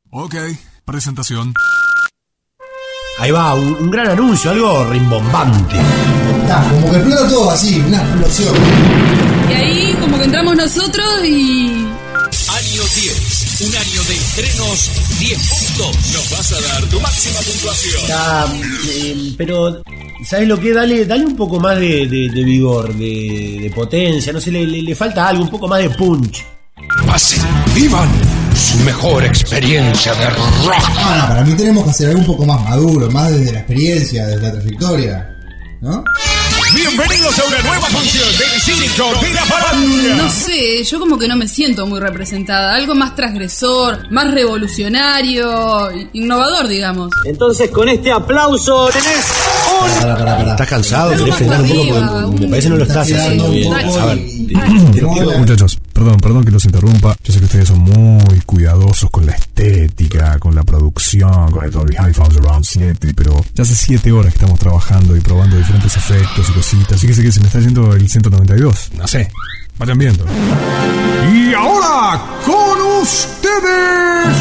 Ok, presentación. Ahí va, un gran anuncio, algo rimbombante. Como que explota todo así, una explosión. Y ahí como que entramos nosotros y... Año 10, un año de estrenos 10 puntos. Nos vas a dar tu máxima puntuación. Pero, ¿sabes lo que? Dale un poco más de vigor, de potencia, no sé, le falta algo, un poco más de punch. Pasen, vivan su mejor experiencia de rock. No, para mí tenemos que hacer algo un poco más maduro, más desde la experiencia, desde la trayectoria, ¿no? Bienvenidos a una nueva función del Circo de la Farándula. No sé, yo como que no me siento muy representada. Algo más transgresor, más revolucionario, innovador, digamos. Entonces, con este aplauso tenés Pará. ¿Estás cansado? ¿Querés frenar un poco? Porque me parece que no lo estás haciendo bien. A ver, Muchachos, perdón que los interrumpa. Yo sé que ustedes son muy cuidadosos con la estética, con la producción, con el Dolby Hi-Fi Surround 7, pero ya hace 7 horas que estamos trabajando y probando diferentes efectos y cositas. Así que sé que se me está yendo el 192. No sé, vayan viendo. Y ahora, con ustedes,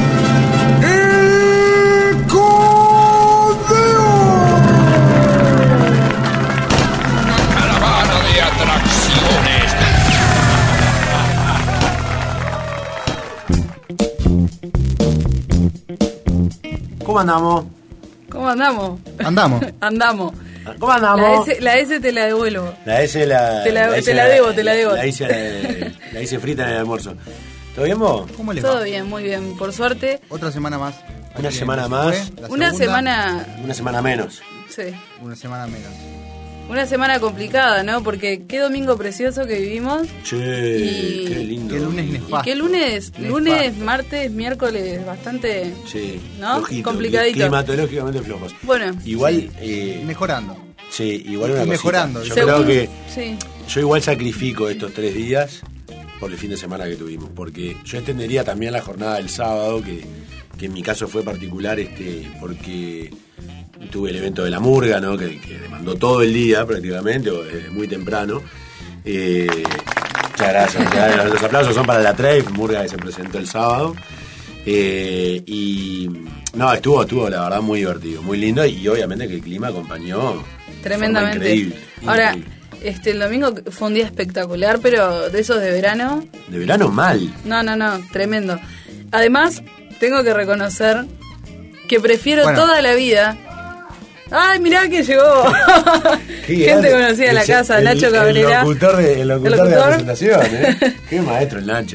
el Codeo. Caravana de atracciones. ¿cómo andamos? ¿Cómo andamos? Andamos. Andamos. ¿Cómo andamos? La S te la devuelvo. La S la... Te la debo. La hice frita en el almuerzo. ¿Todo bien vos? ¿Cómo les va? Todo bien, muy bien, por suerte. Otra semana más. Una Aquí semana en más. Se Fue, la Una segunda. Una semana menos. Sí. Una semana menos. Una semana complicada, ¿no? Porque qué domingo precioso que vivimos. Che, Y- qué lindo. Qué lunes Y nefasto. qué lunes, Nefasto. martes, miércoles, bastante... Sí, ¿No? flojito, Complicadito. climatológicamente flojos. Bueno, Igual, Mejorando. sí, igual una Y cosita. mejorando. Yo según- creo que Sí. yo igual sacrifico estos 3 días por el fin de semana que tuvimos, porque yo extendería también la jornada del sábado, que en mi caso fue particular, porque tuve el evento de la murga, ¿no? que demandó todo el día prácticamente, o desde muy temprano. Muchas gracias. Los aplausos son para la Trade, murga que se presentó el sábado. Y no, estuvo la verdad muy divertido, muy lindo, y obviamente que el clima acompañó de Tremendamente. forma increíble. Ahora, Increíble. el domingo fue un día espectacular, pero de esos de verano, De verano mal. no, tremendo. Además, tengo que reconocer que prefiero Bueno. toda la vida... ¡Ay, mirá que llegó! Qué Gente grande. conocida en la casa, Nacho Cabrera. El locutor de la locutor. presentación, ¿eh? Qué maestro el Nacho.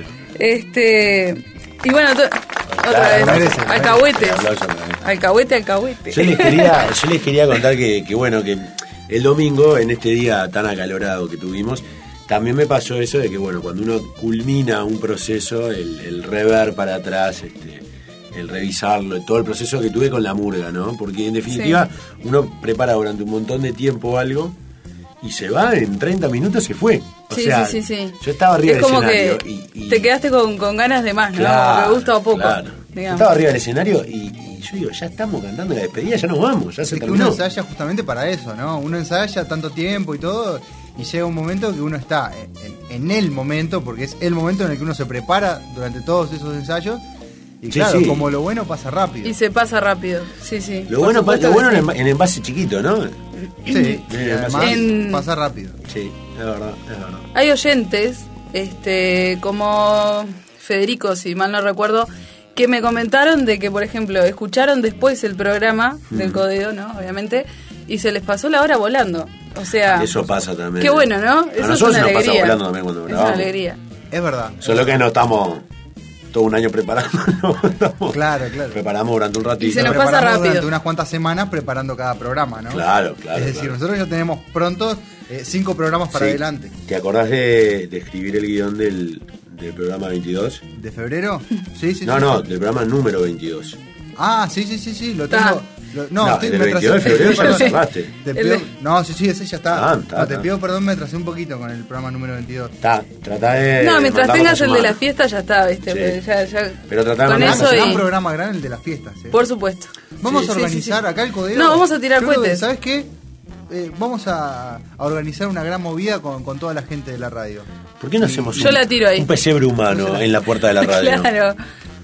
Y bueno, otra vez, merece. alcahuetes. Aplauso para él. Alcahuete. Yo les quería contar que bueno, que el domingo, en este día tan acalorado que tuvimos, también me pasó eso de que, bueno, cuando uno culmina un proceso, el rever para atrás, el revisarlo, todo el proceso que tuve con la murga, ¿no? Porque en definitiva uno prepara durante un montón de tiempo algo y se va, en 30 minutos se fue. O Sí, sea, sí. yo estaba arriba Es del como escenario que y te quedaste con ganas de más, ¿no? Claro, Como que gusta o poco. claro. Yo Digamos. estaba arriba del escenario y yo digo, ya estamos cantando la despedida, ya nos vamos, ya se Es que terminó. uno ensaya justamente para eso, ¿no? Uno ensaya tanto tiempo y todo, y llega un momento que uno está en el momento, porque es el momento en el que uno se prepara durante todos esos ensayos, y Sí, claro, sí. como lo bueno pasa rápido. Y se pasa rápido, sí. Lo Por bueno, supuesto lo bueno que en, sí. en envase chiquito, ¿no? Sí, y además En- pasa rápido. Sí, es verdad. Hay oyentes, como Federico, si mal no recuerdo, que me comentaron de que, por ejemplo, escucharon después el programa del Codeo, ¿no? Obviamente, y se les pasó la hora volando. O sea, Eso pasa también. qué bueno, ¿no? A Eso es nosotros una nos pasa alegría. volando también cuando Es una grabamos. alegría. Es verdad. Solo que no estamos todo un año preparando. Estamos- Claro. Preparamos durante un ratito. Y se nos Preparamos pasa rápido. durante unas cuantas semanas preparando cada programa, ¿no? Claro. Es decir, claro. nosotros ya tenemos prontos 5 programas para Sí. adelante. ¿Te acordás de escribir el guión del programa 22? ¿De febrero? Sí. No, del programa número 22. Ah, sí, lo Está. tengo. No, el del 22 de febrero ya lo cerraste. Te El pido- de- no, sí, ese ya está. Está. No, te pido perdón, me atrasé un poquito con el programa número 22. Tratá de. No, mientras mandarlo tengas esta el de la semana. fiesta ya está, ¿viste? Sí. Ya, Pero tratá de con mandarlo. eso Será y... un programa grande el de las fiestas. Por supuesto. Vamos Sí, a sí, organizar sí. acá el codeo. No, vamos a tirar Creo que, cohetes. ¿Sabes qué? Vamos a organizar una gran movida con toda la gente de la radio. ¿Por qué no hacemos Yo la tiro ahí. un pesebre humano en la puerta de la radio? Claro.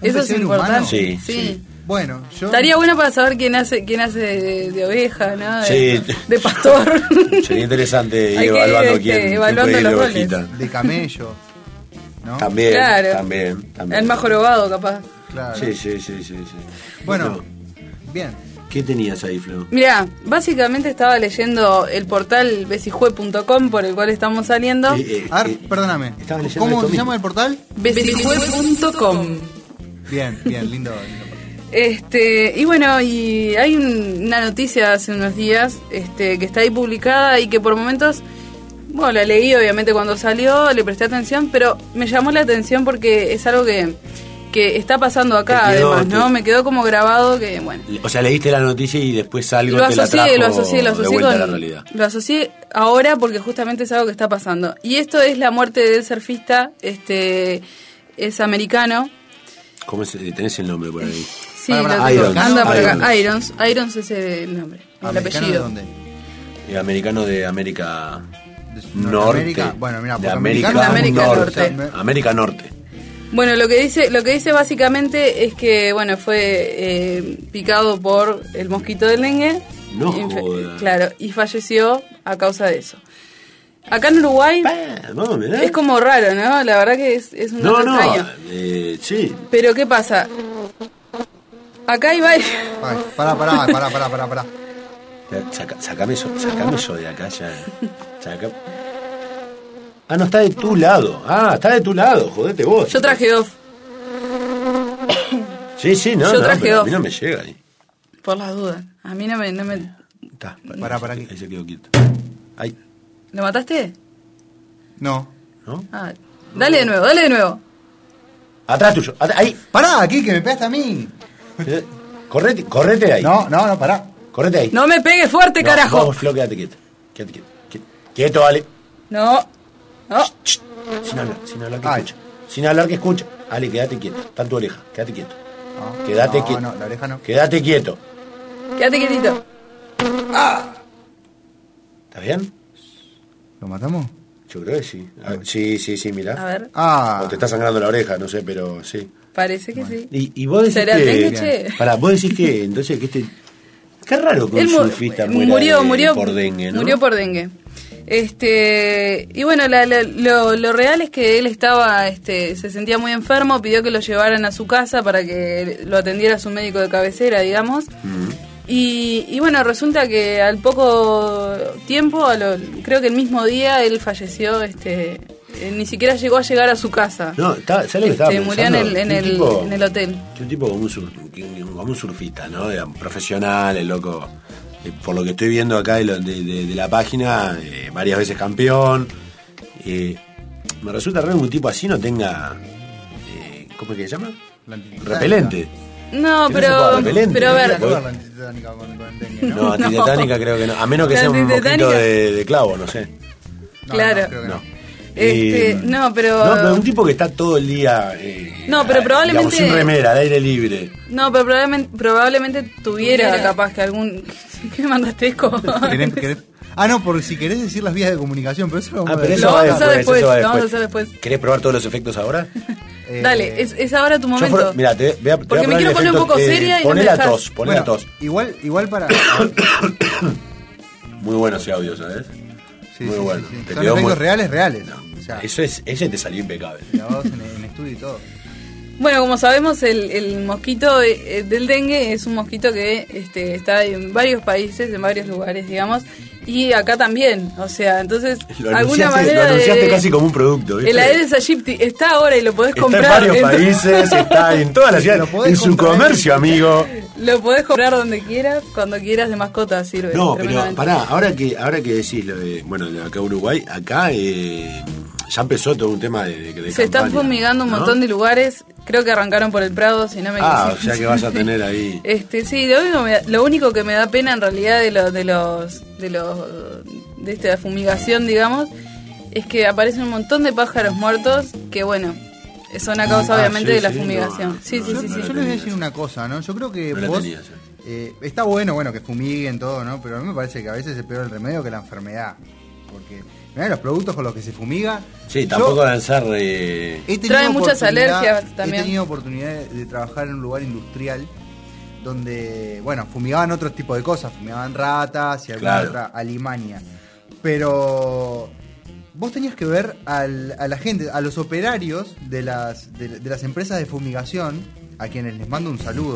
Eso es pesebre humano? importante. Sí. Bueno, yo... Estaría bueno para saber quién hace de oveja, ¿no? De pastor. Sería interesante ir Hay que evaluando ir, quién evaluando puede ir de los roles. ovejita. De camello, ¿no? También, Claro. también. El más jorobado, capaz. Claro. Sí. Bueno, bien. ¿Qué tenías ahí, Flo? Mirá, básicamente estaba leyendo el portal besijue.com por el cual estamos saliendo. A ver, perdóname. Estabas leyendo ¿Cómo esto se mismo. llama el portal? besijue.com. Bien, lindo. Y bueno, y hay una noticia hace unos días que está ahí publicada y que por momentos, bueno, la leí obviamente cuando salió, le presté atención, pero me llamó la atención porque es algo que está pasando acá, Te quedó, además, ¿no? Me quedó como grabado que, bueno. O sea, leíste la noticia y después algo Lo te la asocié, trajo lo asocié de vuelta a la con, realidad. lo asocié ahora porque justamente es algo que está pasando. Y esto es la muerte del surfista, es americano. ¿Cómo tenés el nombre por ahí? Sí, Para, lo tengo. Irons. Anda por acá. Irons. Irons es el nombre, el ¿Americano apellido. de dónde? El americano de América ¿De Norte. Norteamérica? Bueno, mira, de porque América, americano- América Norte. Norte. América Norte. Bueno, lo que dice básicamente es que, bueno, fue picado por el mosquito del dengue. No joda. Claro, y falleció a causa de eso. Acá en Uruguay No, mirá. es como raro, ¿no? La verdad que es un dato extraño. Sí. Pero ¿qué pasa? Acá hay varios... Ay, pará. Sacame eso de acá ya. Ah, no, está de tu lado. Está de tu lado, jodete vos. Yo traje off, Sí, no, yo no, traje pero a off. mí no me llega ahí. por las dudas. A mí no me... Está, Pará, ahí se quedó quieto. Ahí, ¿Lo mataste? No. ¿no? Ah, dale de nuevo. Atrás tuyo, ahí. Pará, aquí, que me pegaste a mí. Correte ahí. No, pará. Correte ahí. No me pegues fuerte, No, carajo. Vamos, Flo, quédate quieto. Quieto, Ale. No. Sin hablar que Ay. escucha. Sin hablar que escucha. Ale, quédate quieto. Está en tu oreja. Quédate quieto. No, Quédate no, quieto. No, la oreja no. Quédate quieto. Quédate quietito. ¿Está bien? ¿Lo matamos? Yo creo que sí. Sí, mirá. A ver, O te está sangrando la oreja, no sé, pero sí. parece que sí. Y vos decís ¿Será que... dengue, che? Pará, vos decís que entonces que Qué raro que un surfista muera por dengue, ¿no? Murió por dengue. Y bueno, lo real es que él estaba, se sentía muy enfermo, pidió que lo llevaran a su casa para que lo atendiera su médico de cabecera, digamos. Y bueno, resulta que al poco tiempo, creo que el mismo día, él falleció, ni siquiera llegó a llegar a su casa. No, ¿sabes lo que estaba pensando? Murió en el hotel. Que un tipo como un surfista, ¿no? Profesional, el loco. Por lo que estoy viendo acá de la página, varias veces campeón. Me resulta raro que un tipo así no tenga. ¿Cómo es que se llama? Repelente. No, Que no se pueda repelente. pero a ver, La antitetánica con el dengue, ¿no? No, antitetánica creo que no. A menos que La sea un mosquito antitetánica- de clavo, no sé. No, claro. no, creo que no. No, pero... No, pero un tipo que está todo el día. No, pero probablemente- digamos, sin remera, al aire libre. No, pero probablemente tuviera capaz que algún... ¿Qué me mandaste, Esco? ¿Querés? Ah, no, porque si querés decir las vías de comunicación, pero eso lo vamos a Pero ver. eso Lo va vamos a hacer después, después, eso va lo vamos a después. hacer después. ¿Querés probar todos los efectos ahora? Dale, es ahora tu momento. Mira, te voy a Porque me probar quiero el poner un efecto, poco seria y no poné me la dejás. tos, poné la tos. Igual para... Muy bueno ese audio, ¿sabes? Sí, Muy sí, bueno. sí, sí. Te Son quedó efectos muy- reales. O sea, Ese te salió impecable. grabados en estudio y todo. Bueno, como sabemos, el mosquito del dengue es un mosquito que está en varios países, en varios lugares, digamos, y acá también. O sea, entonces, Lo alguna anunciaste, manera lo anunciaste casi como un producto, ¿viste? El Aedes aegypti está ahora y lo podés Está comprar. en varios países, está en todas las ciudades, Lo podés en su comprar comercio, amigo. Lo podés comprar donde quieras, cuando quieras, de mascota sirve. No, pero tremendamente. pará, ahora que decís lo de, bueno, de acá Uruguay, acá ya empezó todo un tema de Se están campaña, fumigando un ¿no? montón de lugares. Creo que arrancaron por el Prado, si no me Ah, equivoco. o sea que vas a tener ahí. Sí, lo único que me da pena en realidad de esta fumigación, digamos, es que aparecen un montón de pájaros muertos que, bueno, son a causa obviamente sí, de la sí, fumigación. no, Sí. no, Yo no les la voy a tenías. decir una cosa, ¿no? Yo creo que No la vos... tenías, está bueno que fumiguen todo, ¿no? Pero a mí me parece que a veces es peor el remedio que la enfermedad. porque mirá los productos con los que se fumiga. Sí, tampoco lanzar... Trae muchas alergias también. He tenido oportunidad de trabajar en un lugar industrial donde, bueno, fumigaban otro tipo de cosas, fumigaban ratas y alguna otra alimaña. Pero vos tenías que ver a la gente, a los operarios de las empresas de fumigación, a quienes les mando un saludo.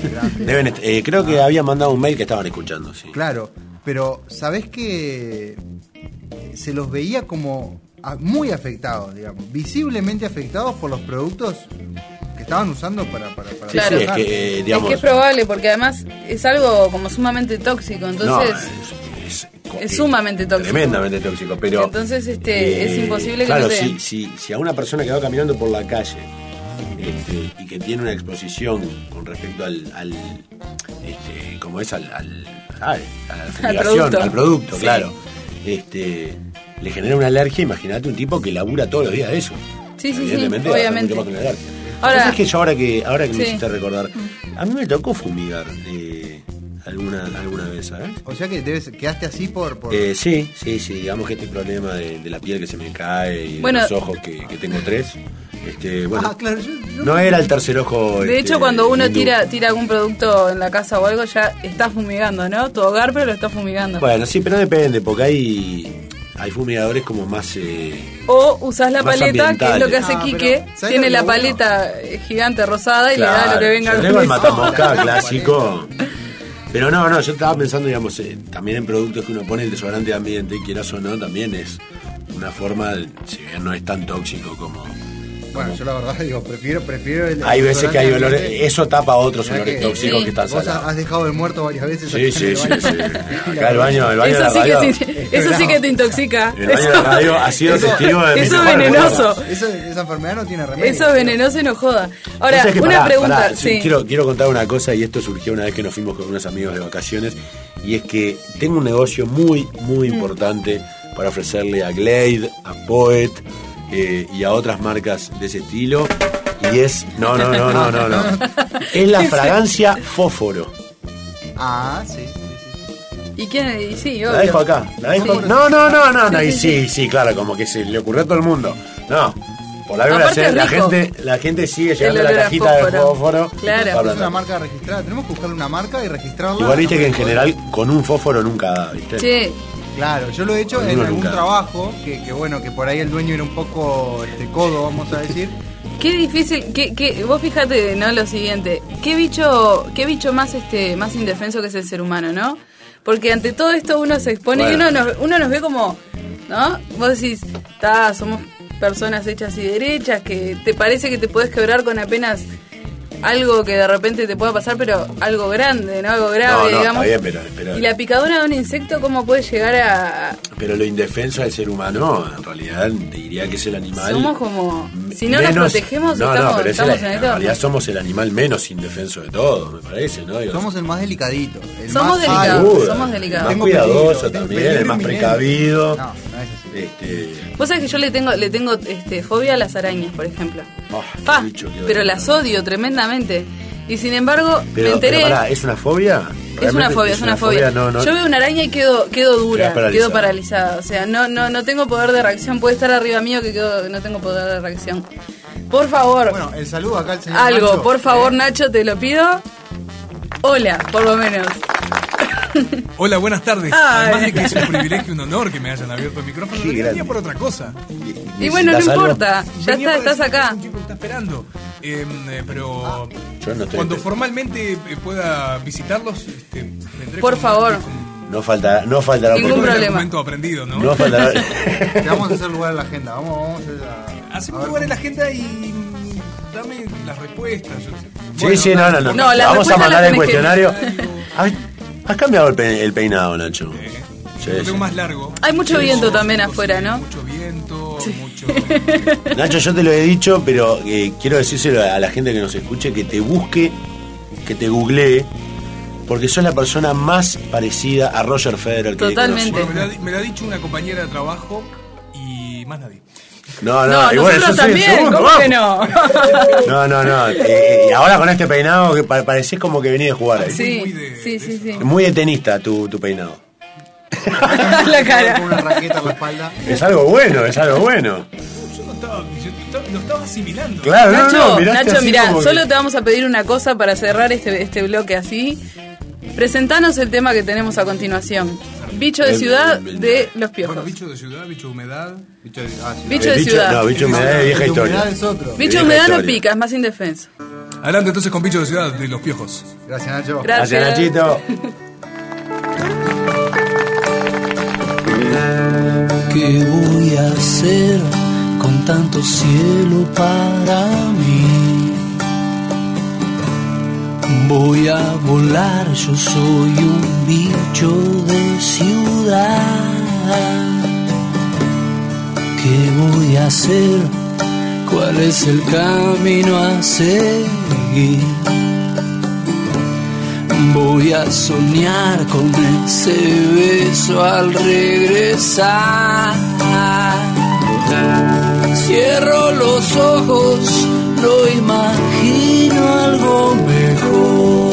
Creo que habían mandado un mail que estaban escuchando, sí. Claro, pero ¿sabés que se los veía como muy afectados, digamos, visiblemente afectados por los productos que estaban usando para claro, sí, es que, digamos, es que es probable, porque además es algo como sumamente tóxico, entonces es sumamente tóxico, tremendamente tóxico, pero entonces es imposible claro, que no te... si a una persona que va caminando por la calle y que tiene una exposición con respecto al como es a la fumigación, al producto, sí. Claro, le genera una alergia. Imagínate un tipo que labura todos los días de eso. Sí, evidentemente, obviamente. Mucho más que una alergia. Ahora, es que yo ahora que me hiciste recordar, a mí me tocó fumigar alguna vez, ¿sabes? O sea que quedaste así por... Sí, digamos que este problema de la piel que se me cae y bueno, de los ojos que tengo 3. Bueno, claro, yo no era el tercer ojo. De hecho, cuando uno tira algún producto en la casa o algo, ya está fumigando, ¿no? Tu hogar, pero lo está fumigando. Bueno, sí, pero depende, porque hay fumigadores como más... o usás la paleta, que es lo que hace Quique. Tiene la bueno? paleta gigante rosada y le da lo que venga al tengo el matamosca clásico. Pero no, yo estaba pensando, digamos, también en productos que uno pone, el desodorante de ambiente, y quieras o no, también es una forma, si bien no es tan tóxico como... Bueno, yo la verdad digo, prefiero el... Hay veces que hay olores, eso tapa otros olores tóxicos que están salados. Vos has dejado el muerto varias veces. Sí. Acá el baño de la radio. Eso sí que te intoxica. El baño de la radio ha sido testigo de... Eso es venenoso. Esa enfermedad no tiene remedio. Eso es venenoso y no joda. Ahora, una pregunta. Sí. Quiero contar una cosa, y esto surgió una vez que nos fuimos con unos amigos de vacaciones, y es que tengo un negocio muy, muy importante para ofrecerle a Glade, a Poet... y a otras marcas de ese estilo, y es no es la fragancia fósforo. Sí. ¿Y quién? Sí, obvio. La dejo acá. No, y sí, claro, como que se le ocurrió a todo el mundo. No, por la la gente sigue llevando la cajita de fósforo. Claro. Es una marca registrada, tenemos que buscarle una marca y registrarla. Igual viste que en general con un fósforo nunca da, ¿viste? Sí. Claro, yo lo he hecho en algún trabajo que bueno, que por ahí el dueño era un poco codo, vamos a decir. Qué difícil, vos fíjate, ¿no? Lo siguiente, qué bicho más más indefenso que es el ser humano, ¿no? Porque ante todo esto uno se expone y uno nos ve como, ¿no? Vos decís, somos personas hechas y derechas, que te parece que te podés quebrar con apenas algo que de repente te pueda pasar, pero algo grande, ¿no? Algo grave, digamos. Está bien, pero... Y la picadura de un insecto, ¿cómo puede llegar a...? Pero lo indefenso del ser humano, en realidad, te diría que es el animal... Somos como... Si no nos protegemos, estamos en realidad somos el animal menos indefenso de todos, me parece, ¿no? Somos el más delicadito. Somos delicados. El más cuidadoso también, el más precavido. No es así. Vos sabés que yo le tengo fobia a las arañas, por ejemplo. Pero las odio tremendamente. Y sin embargo, me enteré... Pero pará, ¿es una fobia? Es una fobia. No. Yo veo una araña y quedo dura, quedo paralizada. O sea, no tengo poder de reacción. Puede estar arriba mío que no tengo poder de reacción. Por favor. Bueno, el saludo acá al señor Algo, Nacho. por favor, Nacho, te lo pido. Hola, por lo menos. Hola, buenas tardes. Además de que es un privilegio y un honor que me hayan abierto el micrófono, venía por otra cosa. Y bueno, no importa, ya estás acá. Un chico que está esperando. Pero yo no estoy cuando formalmente pueda visitarlos, vendré. Por favor. No faltará ningún problema. Momento aprendido, ¿no? No faltará. Te vamos a hacer lugar en la agenda. Vamos Hacemos lugar en la agenda y dame las respuestas. No. Vamos a mandar el cuestionario. Has cambiado el peinado, Nacho. Lo tengo más largo. Hay mucho viento también afuera, ¿no? Mucho viento, mucho... Nacho, yo te lo he dicho, pero quiero decírselo a la gente que nos escuche, que te busque, que te googlee, porque sos la persona más parecida a Roger Federer que Totalmente. Bueno, me lo ha dicho una compañera de trabajo y más nadie. No, y bueno, nosotros también, ¿cómo que no? No. Y ahora con este peinado que parecés como que venís de jugar ahí. Sí. Muy de tenista tu peinado. La cara. Con una raqueta en la espalda. Es algo bueno, es algo bueno. Yo lo estaba asimilando. Claro, Nacho, miraste Nacho, así mirá, como que- solo te vamos a pedir una cosa para cerrar este bloque así. Presentanos el tema que tenemos a continuación. Bicho de ciudad de Los Piojos. Bueno, bicho de ciudad, bicho de humedad. Bicho de, Bicho de ciudad. No, bicho de humedad es vieja de historia. humedad es otro. Bicho vieja de humedad no historia. pica, es más indefenso. Adelante entonces con bicho de ciudad de Los Piojos. Gracias, Nacho. Gracias, Nachito. ¿Qué voy a hacer con tanto cielo para mí? Voy a volar, yo soy un bicho de ciudad. ¿Qué voy a hacer? ¿Cuál es el camino a seguir? Voy a soñar con ese beso al regresar. Cierro los ojos, lo imagino algo mejor.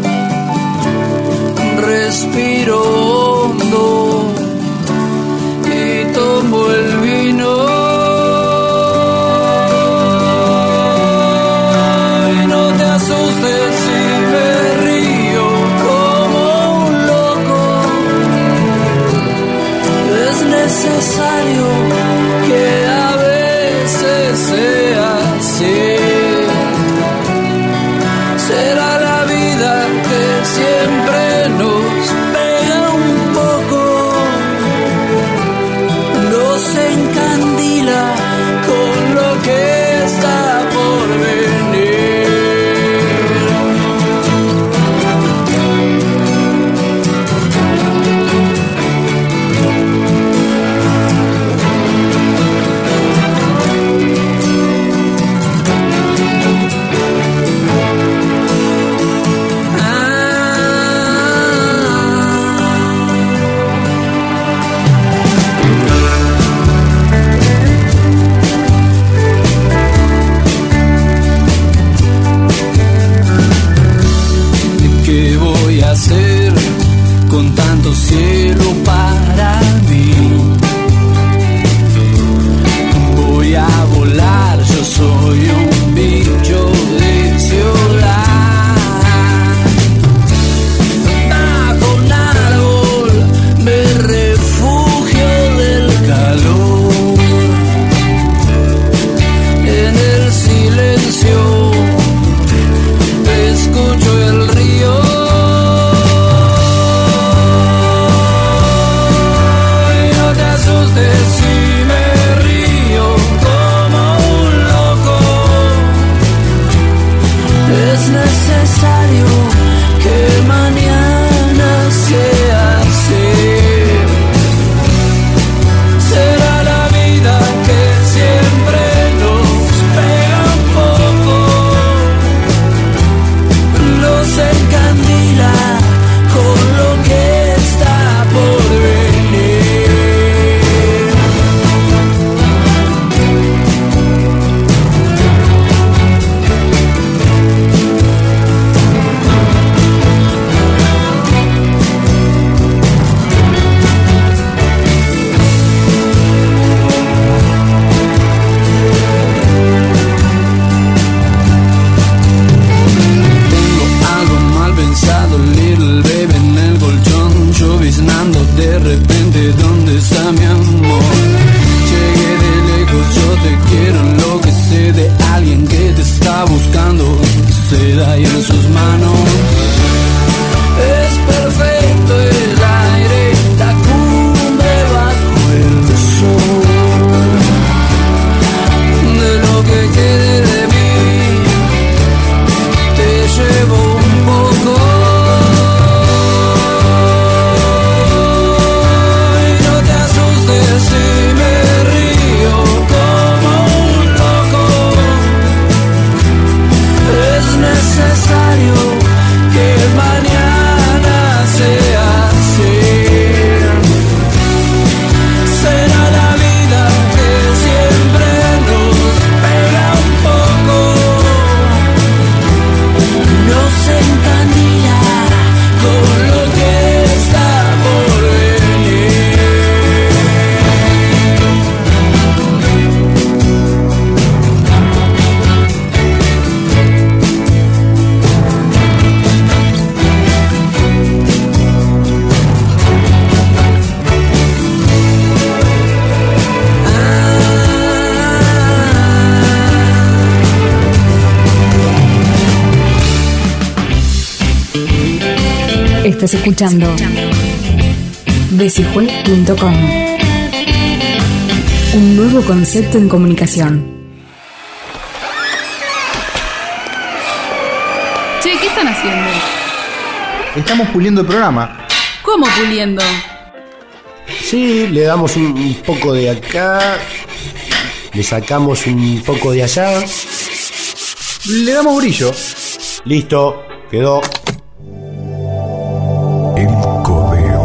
Respiro hondo y tomo el vino. Y no te asustes si me río como un loco. Es necesario que a veces sea así. Estás escuchando Desijue.com. Un nuevo concepto en comunicación. Che, ¿qué están haciendo? Estamos puliendo el programa. ¿Cómo puliendo? Sí, le damos un poco de acá, le sacamos un poco de allá. Le damos brillo. Listo, quedó. El codeo.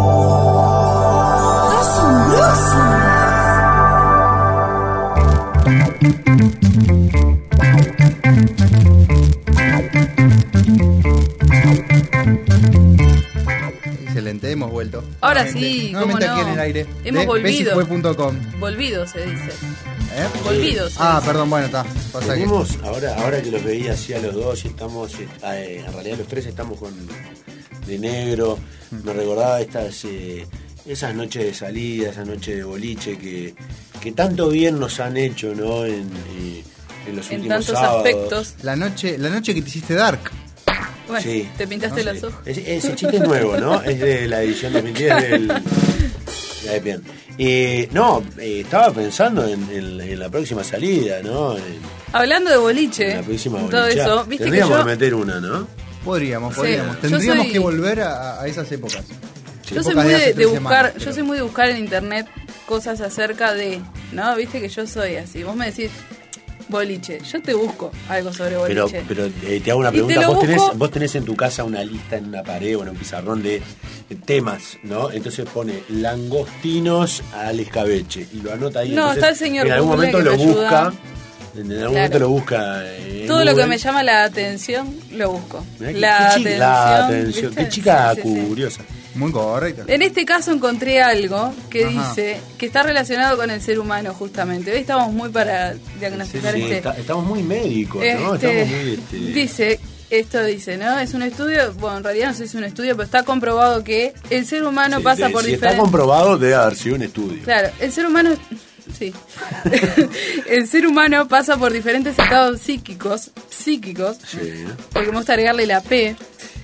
Excelente, hemos vuelto. Ahora sí, cómo nuevamente no. aquí en el aire. Hemos volvido. Besifue.com. Volvido se dice. Volvido. Perdón, bueno, está. Pasa que... Tenemos, ahora que los veía así a los dos y estamos, en realidad los tres estamos de negro. Me recordaba esas noches de salida, esas noches de boliche que tanto bien nos han hecho, ¿no? En los últimos tantos sábados. aspectos. La noche que te hiciste dark. Bueno, Sí. te pintaste los ojos. Ese chiste es nuevo, ¿no? Es de la edición 2010 Ya es bien. Estaba pensando en la próxima salida, ¿no? Hablando de boliche, En la próxima todo boliche. eso, viste que Tendríamos yo... que meter una, ¿no? Podríamos. yo Tendríamos soy- que volver a esas épocas. Yo soy Épocas muy hace de 3 buscar, semanas, yo pero- soy muy de buscar en internet cosas acerca de, ¿no? Viste que yo soy así. Vos me decís boliche, yo te busco algo sobre boliche. Pero te hago una Y te pregunta. lo busco- Vos tenés en tu casa una lista en una pared o en un pizarrón de temas, ¿no? Entonces pone langostinos al escabeche y lo anota ahí. No, Entonces, está el señor en algún Google momento que lo me ayuda. busca. En algún Claro. momento lo busca. En Todo lo que Google. me llama la atención, lo busco. Mirá La la atención. atención. ¿viste? Qué chica Sí, sí, sí. curiosa. Muy correcto. En este caso encontré algo que Ajá. dice que está relacionado con el ser humano justamente. Hoy estamos muy para diagnosticar Sí, estamos muy médicos, ¿no? Este, Estamos muy... Esto dice, ¿no? Es un estudio, bueno, en realidad no sé si es un estudio, pero está comprobado que el ser humano Sí, pasa por si está diferentes... comprobado, debe haber sido un estudio. Claro, el ser humano... Sí. El ser humano pasa por diferentes estados psíquicos, Sí. porque me gusta agregarle la P,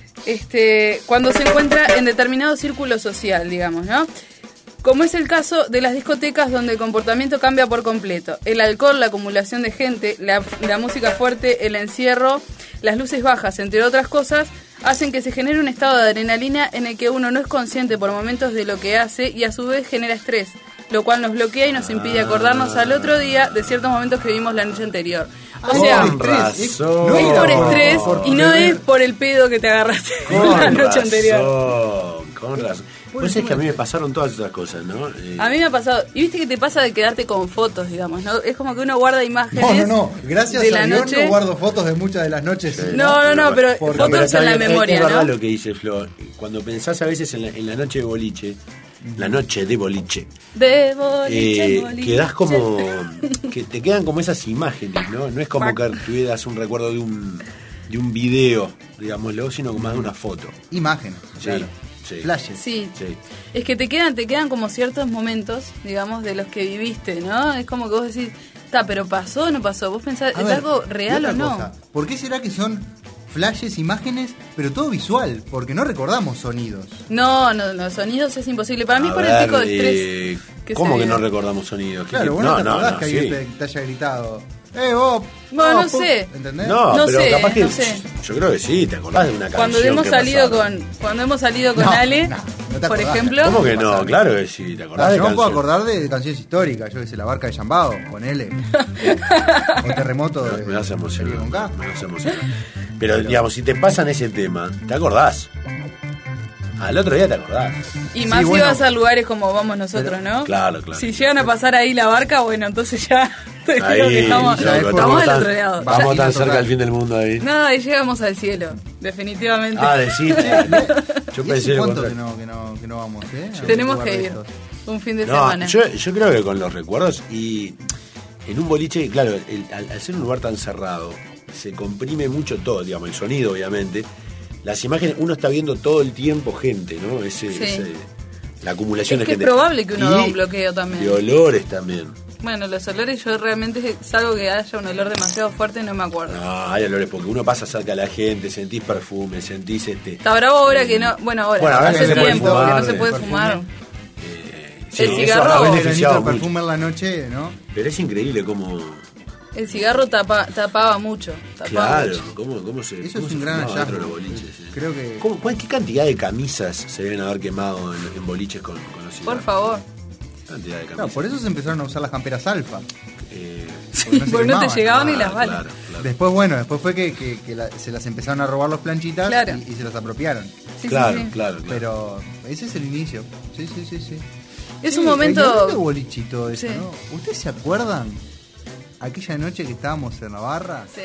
cuando se encuentra en determinado círculo social, digamos, ¿no? Como es el caso de las discotecas donde el comportamiento cambia por completo. El alcohol, la acumulación de gente, la música fuerte, el encierro, las luces bajas, entre otras cosas, hacen que se genere un estado de adrenalina en el que uno no es consciente por momentos de lo que hace y a su vez genera estrés, lo cual nos bloquea y nos impide acordarnos al otro día de ciertos momentos que vimos la noche anterior. O sea, Con razón. no es por estrés y no es por el pedo que te agarraste la noche anterior. Con razón. Pues es que a mí me pasaron todas esas cosas, ¿no? A mí me ha pasado, y viste que te pasa de quedarte con fotos, digamos, ¿no? Es como que uno guarda imágenes No. Gracias de a la Dios noche. no guardo fotos de muchas de las noches. No, pero Porque- fotos está en la bien, memoria, es verdad ¿no? lo que dice Flor. Cuando pensás a veces en la noche de boliche, la noche de boliche, De boliche, boliche. quedás como... que te quedan como esas imágenes, ¿no? No es como que tuvieras un recuerdo de un video, digámoslo, sino como más de una foto. Imágenes, Sí, claro. sí. Flashes. Sí. Sí. Es que te quedan como ciertos momentos, digamos, de los que viviste, ¿no? Es como que vos decís, pero pasó o no pasó. Vos pensás, A ¿es ver, algo y real otra o no? cosa, ¿por qué será que son flashes, imágenes, pero todo visual? Porque no recordamos sonidos. No, los sonidos es imposible. Para mí A por ver, el pico de estrés. ¿Cómo se que no vive. recordamos sonidos? Claro, vos no te acordás que sí. alguien te haya gritado. Vos! Bueno, oh, no sé. ¿Entendés? No, pero sé, capaz que no sé. yo creo que sí, te acordás de una canción. Cuando hemos que salido pasaron. cuando hemos salido con No, Ale, no te por acordás. ejemplo, ¿Cómo que no? Pasaron. Claro que sí, te acordás de Yo me puedo canciones. acordar de canciones históricas, yo que sé, La Barca de Yambao, con L. O Terremoto de Me vas a emocionar. Sería con K. Me vas a emocionar. Pero digamos, si te pasan ese tema, te acordás. Al otro día te acordás. y más si bueno. vas a lugares como vamos nosotros, ¿no? Claro. Si llegan a pasar ahí la barca, bueno, entonces ya te digo Ahí, que estamos ya estamos del tan, otro lado. Vamos Ya- tan cerca del fin del mundo ahí. No, ahí llegamos al cielo, definitivamente. Decite. Yo ¿Y pensé hace lo cuánto contrario. que no vamos, a Tenemos un lugar que de ir estos? un fin de No, semana. yo creo que con los recuerdos y en un boliche, claro, al ser un lugar tan cerrado, se comprime mucho todo, digamos, el sonido obviamente. Las imágenes, uno está viendo todo el tiempo gente, ¿no? La acumulación Es de que es gente. probable que uno Y haga un bloqueo también. De olores también. Bueno, los olores yo realmente, salvo que haya un olor demasiado fuerte, no me acuerdo. No, hay olores porque uno pasa cerca de la gente, sentís perfume, sentís Está bravo ahora que no... Bueno, ahora hace tiempo que no se puede fumar. Sí, el cigarro... El perfume en la noche, ¿no? Pero es increíble cómo... El cigarro tapaba mucho. Claro, mucho. ¿cómo se... Eso cómo es un gran hallazgo. los boliches, Creo que... ¿Qué cantidad de camisas se deben haber quemado en boliches con los cigarros? Por favor. Cantidad de camisas. Claro, por eso se empezaron a usar las camperas alfa. Porque no te llegaban ni las balas. Claro. Después fue que se las empezaron a robar los planchitas claro. y se las apropiaron. Sí, claro. Pero ese es el inicio. Sí. Es un momento... De bolichito eso, sí. ¿no? ¿Ustedes se acuerdan aquella noche que estábamos en la barra? Sí.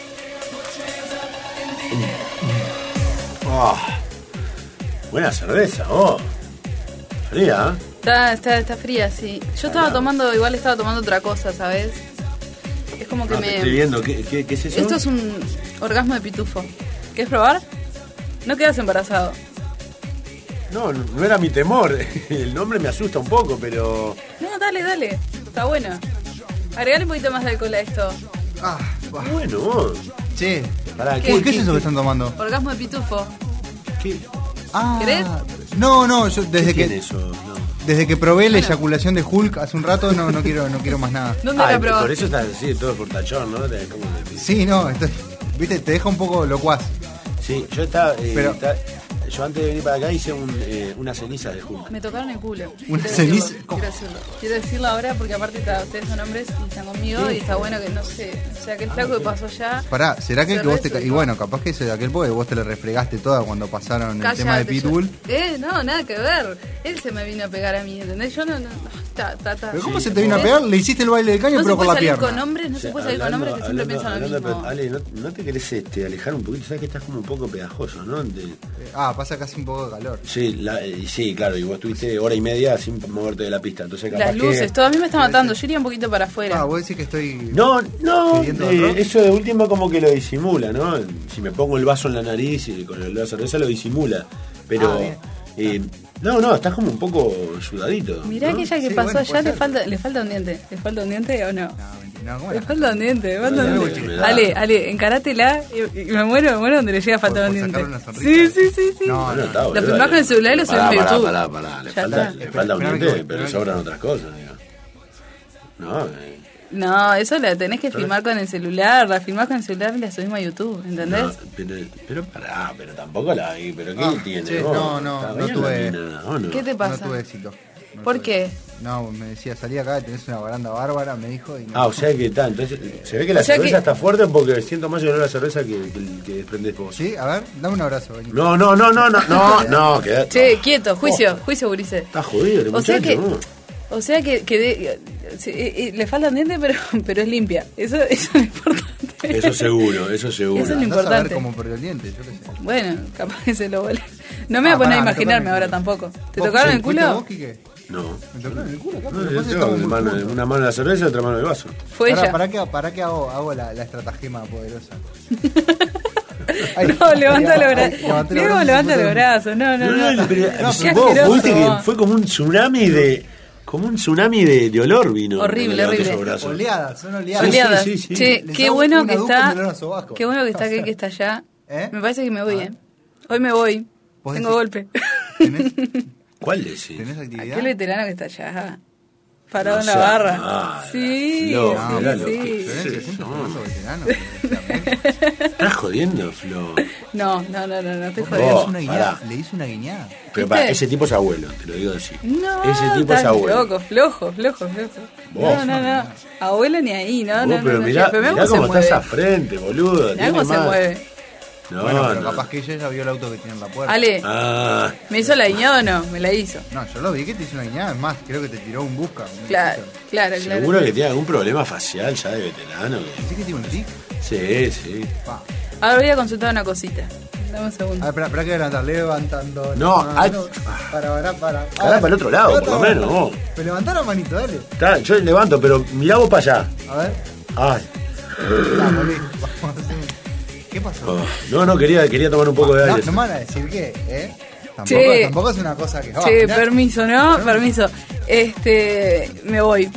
Oh, buena cerveza, fría, Está fría, sí. Yo estaba tomando otra cosa, ¿sabes? Es como que me... Estoy viendo, ¿qué es eso? Esto es un orgasmo de pitufo. ¿Quieres probar? No quedas embarazado. No era mi temor. El nombre me asusta un poco, pero... No, dale. Está bueno. Agregale un poquito más de alcohol a esto. Bueno. Che, ¿Qué es eso que están tomando? Orgasmo de pitufo. ¿Qué? ¿Querés? No, yo desde ¿Qué que... tiene eso? No. Desde que probé la eyaculación de Hulk hace un rato no quiero más nada. ¿Dónde la probaste? Por eso está así, todo fortachón, ¿no? Sí, no, viste, te deja un poco locuaz. Sí, yo estaba... Pero- yo antes de venir para acá hice una ceniza de Hulk. Me tocaron el culo. ¿Una ceniza? Quiero decirlo ahora porque aparte ustedes son hombres y están conmigo y está bueno que no sé. O sea, que el flaco que pasó ya... Pará, ¿será que vos te... desubicó. Y bueno, capaz que ese de aquel porque vos te le refregaste toda cuando pasaron el tema de Cállate, Pitbull. No, nada que ver. Él se me vino a pegar a mí, ¿entendés? Yo no. ¿Pero cómo se te vino a pegar? Le hiciste el baile del caño, No pero se por puede la salir pierna. con hombres, no se puede salir con hombres que siempre piensan lo mismo. Ale, ¿no te querés alejar un poquito? Sabes que estás como un poco pegajoso, ¿no? Pasa casi un poco de calor. Sí, claro, y vos estuviste hora y media sin moverte de la pista, entonces capaz Las luces, todo a mí me está matando. Yo iría un poquito para afuera. Vos decís que estoy... No, ¿Pidiendo otro? eso de último como que lo disimula, ¿no? Si me pongo el vaso en la nariz y con el vaso de cerveza lo disimula, pero... No, estás como un poco sudadito. Mirá, ¿no? aquella que pasó allá le falta un diente. ¿Le falta un diente o no? No, ¿cómo Le era? falta un diente, Me da. Ale, encarátela y me muero donde le llega a faltar un diente. sacarle una sonrisa. Sí. No, está, Lo boludo, filmás con el celular y lo subís a YouTube. Pará, le Ya falta un Esperá diente, que- pero sobran otras cosas, digo. No, No, eso la tenés que filmar con el celular. La filmás con el celular y la subimos a YouTube, ¿entendés? no, pero pará, pero tampoco la vi, pero ¿qué tiene? che, vos? no Está tuve- bien la mina, ¿o no? ¿Qué te No pasa? tuve éxito. ¿Por qué? No, me decía, salí acá, tenés una baranda bárbara, me dijo. Y O sea que está, entonces se ve que la O sea cerveza que- está fuerte porque siento más olor a la cerveza que desprendés vos. Sí, a ver, dame un abrazo. Vení. No, quedate. Che, quieto, juicio, Gurice. Está jodido, el O sea muchacho, que- ¿no? O sea que le faltan dientes, pero es limpia. Eso es lo importante. Eso seguro. Eso es lo Andás a ver importante. cómo perdió el diente, yo qué sé. Bueno, capaz que se lo vuelve. No me voy a poner a pará, me imaginarme tocaron ahora el tampoco. ¿Te ¿Vos tocaron el fuiste culo? vos, Quique? No. Me tocaron el culo acá, No, pero yo después tengo estamos muy juntos. una mano en la cerveza y otra mano en el vaso. Fue ella. ¿Para qué hago la estratagema poderosa? No, levanta los brazos. Levanté Mira cómo levanta los brazos. No. Pero, Qué vos asqueroso, fuiste que vos. fue como un tsunami de olor vino. Horrible, cuando levantó horrible. esos brazos. Oleadas, son oleadas. Oleadas. sí, sí. Che, Les qué hago bueno una que ducha está. en el olor a sobaco. Qué bueno que está aquel que está allá. ¿Eh? Me parece que me voy, Hoy me voy. ¿Vos Tengo decís- golpe. ¿Cuál decís? ¿Tenés actividad? Aquel veterano que está allá. Parado en la No sea barra. mala, Sí, Flo, No, mirá sí, lo sí. que- Florencia, Sí, siempre no. famoso veterano. ¿Estás jodiendo, Flo? No, estoy Vos. jodiendo. Pará. Le hice una guiñada. Pero ¿Viste? para, ese tipo es abuelo, te lo digo así. No, Ese tipo es estás abuelo. loco, flojo. Vos. No. Abuelo ni ahí, no. Pero mirá, Pero mirá cómo está se esa mueve. frente, boludo. Mirá tiene cómo se más- mueve. No, Bueno, pero no. capaz que ella ya vio el auto que tiene en la puerta. Ale, Ah, ¿me hizo la guiñada o no? Me la hizo. No, yo lo vi que te hizo una guiñada. Es más, creo que te tiró un busca. Claro. seguro que tiene algún problema facial ya de veterano. ¿Sí que tiene un tic? Sí. Pa. Ahora voy a consultar una cosita. Dame un A segundo. ver, espera que levantar. Levantando. No, ay. Para. Pará para el otro lado, por lo menos, vos. Pero levantá la manito, dale. Yo levanto, pero mirá vos para allá. A ver. Ay. Vamos, listo. Vamos a hacer un... ¿Qué pasó? No, quería tomar un poco de No, aire. no me van a decir qué, ¿eh? Che. Tampoco es una cosa que... Che, mirá. permiso. Me voy.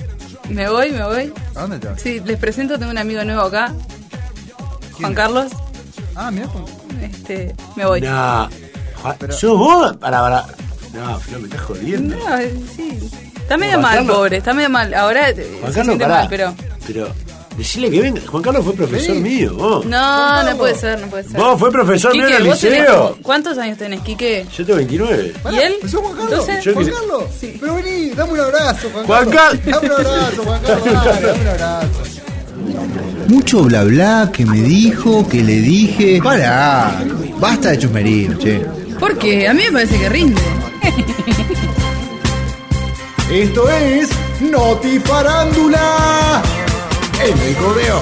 Me voy. ¿A dónde te vas? Sí, les presento, tengo un amigo nuevo acá. Juan Carlos. Ah, mira. Me voy. No. ¿Sos vos? Para. No, Flor, me estás jodiendo. No, sí. Está medio Juan mal, Carlos. pobre, está medio mal. Ahora Juan se Carlos, siente pará. mal, pero... Decirle que venga. Juan Carlos fue profesor mío. Vos. No puede ser. Vos fue profesor mío en el vos tenés liceo. como- ¿Cuántos años tenés, Quique? Yo tengo 29. ¿Y él? ¿Sos Juan Carlos? Entonces, ¿Juan Carlos? Sí. Pero vení, dame un abrazo, Juan Juan Carlos. Carlos. Dame un abrazo, Juan Carlos. Dame un abrazo. Mucho bla bla que me dijo, que le dije. Pará, basta de chusmerío, che. ¿Por qué? A mí me parece que rinde. Esto es Notifarándula en el Codeo.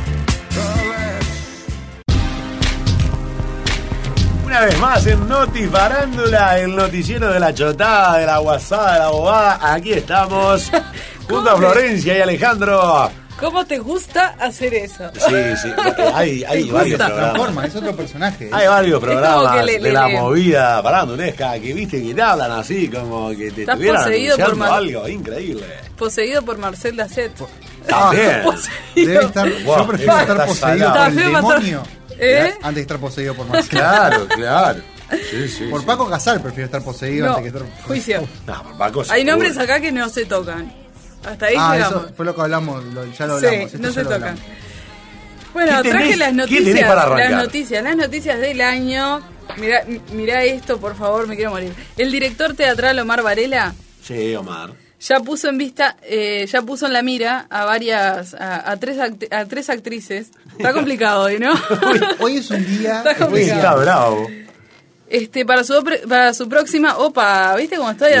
Una vez más en Notifarándula, el noticiero de la chotada, de la guasada, de la bobada. Aquí estamos, junto a Florencia y Alejandro. ¿Cómo te gusta hacer eso? Sí, hay varios programas. Transforma, es otro personaje. Hay varios programas que de la movida farandulesca que viste que te hablan así como que te Estás estuvieran poseído por anunciando Mar- algo increíble. Poseído por Marcel Lacet. También. Debe estar, Wow, yo prefiero estar está poseído salado. por el Está feo demonio antes de estar poseído por Marcelo. Claro. Sí, Por sí. Paco Casal prefiero estar poseído No, antes que estar juicio. No, por Paco Hay seguro. nombres acá que no se tocan. Hasta ahí llegamos. eso fue lo que hablamos, ya lo hablamos. Sí, esto no ya se lo tocan. hablamos. Bueno, ¿Qué traje tenés? las ¿Qué noticias. tenés para arrancar? Las noticias del año. Mirá esto, por favor, me quiero morir. El director teatral Omar Varela Sí, Omar. ya puso en vista, ya puso en la mira a tres actrices. Está complicado hoy, ¿no? Hoy es un día Está Uy, complicado. está bravo. Para su próxima, ¿viste cómo estoy?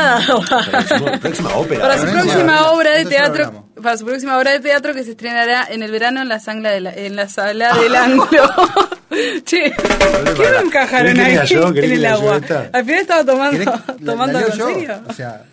Próxima ópera. Para su Florencia, próxima obra de esto ya lo teatro, hablamos. para su próxima obra de teatro que se estrenará en el verano en la sala del ángulo. Che, ¿qué me encajaron ¿Querés que ahí lea yo? en ¿Querés que el lea yo agua? esta? Al final estaba ¿Querés tomando la algo leo en yo? serio. O sea,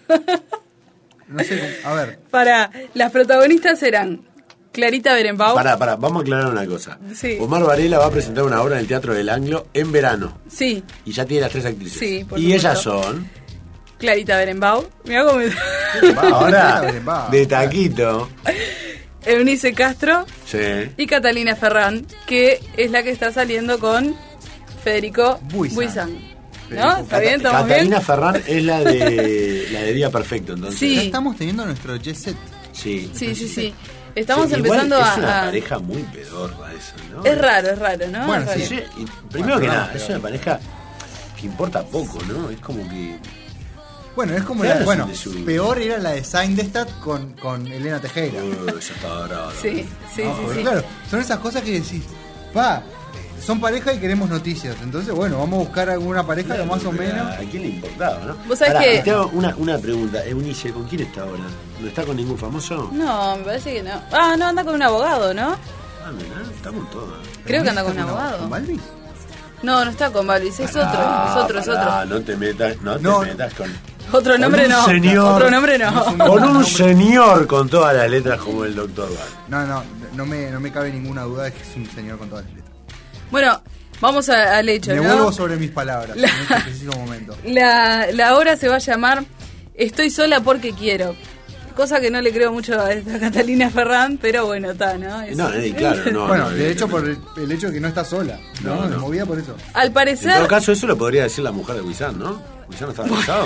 no sé, a ver. Para las protagonistas serán Clarita Berenbaum. Pará, vamos a aclarar una cosa. Sí. Omar Varela va a presentar una obra en el Teatro del Anglo en verano. Sí, Y ya tiene las tres actrices. Sí, por y supuesto. ellas son. Clarita Berenbaum. Mirá cómo Ahora, Va. de taquito. Eunice Castro Sí. y Catalina Ferrán, que es la que está saliendo con Federico Buizán. Buizán. ¿No? ¿Está bien? ¿Estamos Catalina bien? Ferrán es la de Día Perfecto, entonces. Sí. Ya estamos teniendo nuestro jet set. Sí. Sí. Estamos Sí, empezando igual es una a... pareja muy pedorra eso, ¿no? Es raro, ¿no? Bueno, Es sí, raro. Y primero que Bueno, nada, pero- es una pareja que importa poco, ¿no? Es como que. Bueno, es como Claro, bueno, de su- peor era la de Sindestad con Elena Tejera. Eso está bravo. Sí. Porque, claro, son esas cosas que decís, son pareja y queremos noticias. Entonces, bueno, vamos a buscar alguna pareja que más o menos. ¿A quién le importaba, no? Vos sabés Pará, que- y te hago una pregunta. Eunice, ¿con quién está ahora? ¿No está con ningún famoso? No, me parece que no. Ah, no, anda con un abogado, ¿no? Ah, mirá, estamos todos. Creo que anda con un ¿Con abogado. Balvis? No, no está con Balvis, es otro, es otro. No te metas, No. te metas con Otro nombre un no. señor. Otro nombre no. con un señor con todas las letras como el Dr. Val. No me cabe ninguna duda de que es un señor con todas las letras. Bueno, vamos al hecho, Me ¿no? vuelvo sobre mis palabras en este preciso momento. La obra se va a llamar Estoy sola porque quiero. Cosa que no le creo mucho a esta Catalina Ferrán, pero bueno, está, ¿no? Es- Claro, no. Bueno, no, de hecho, por el hecho de que no está sola. No, No. movida por eso. Al En parecer, todo caso, eso lo podría decir la mujer de Wisan, ¿no? Wisan no estaba casado.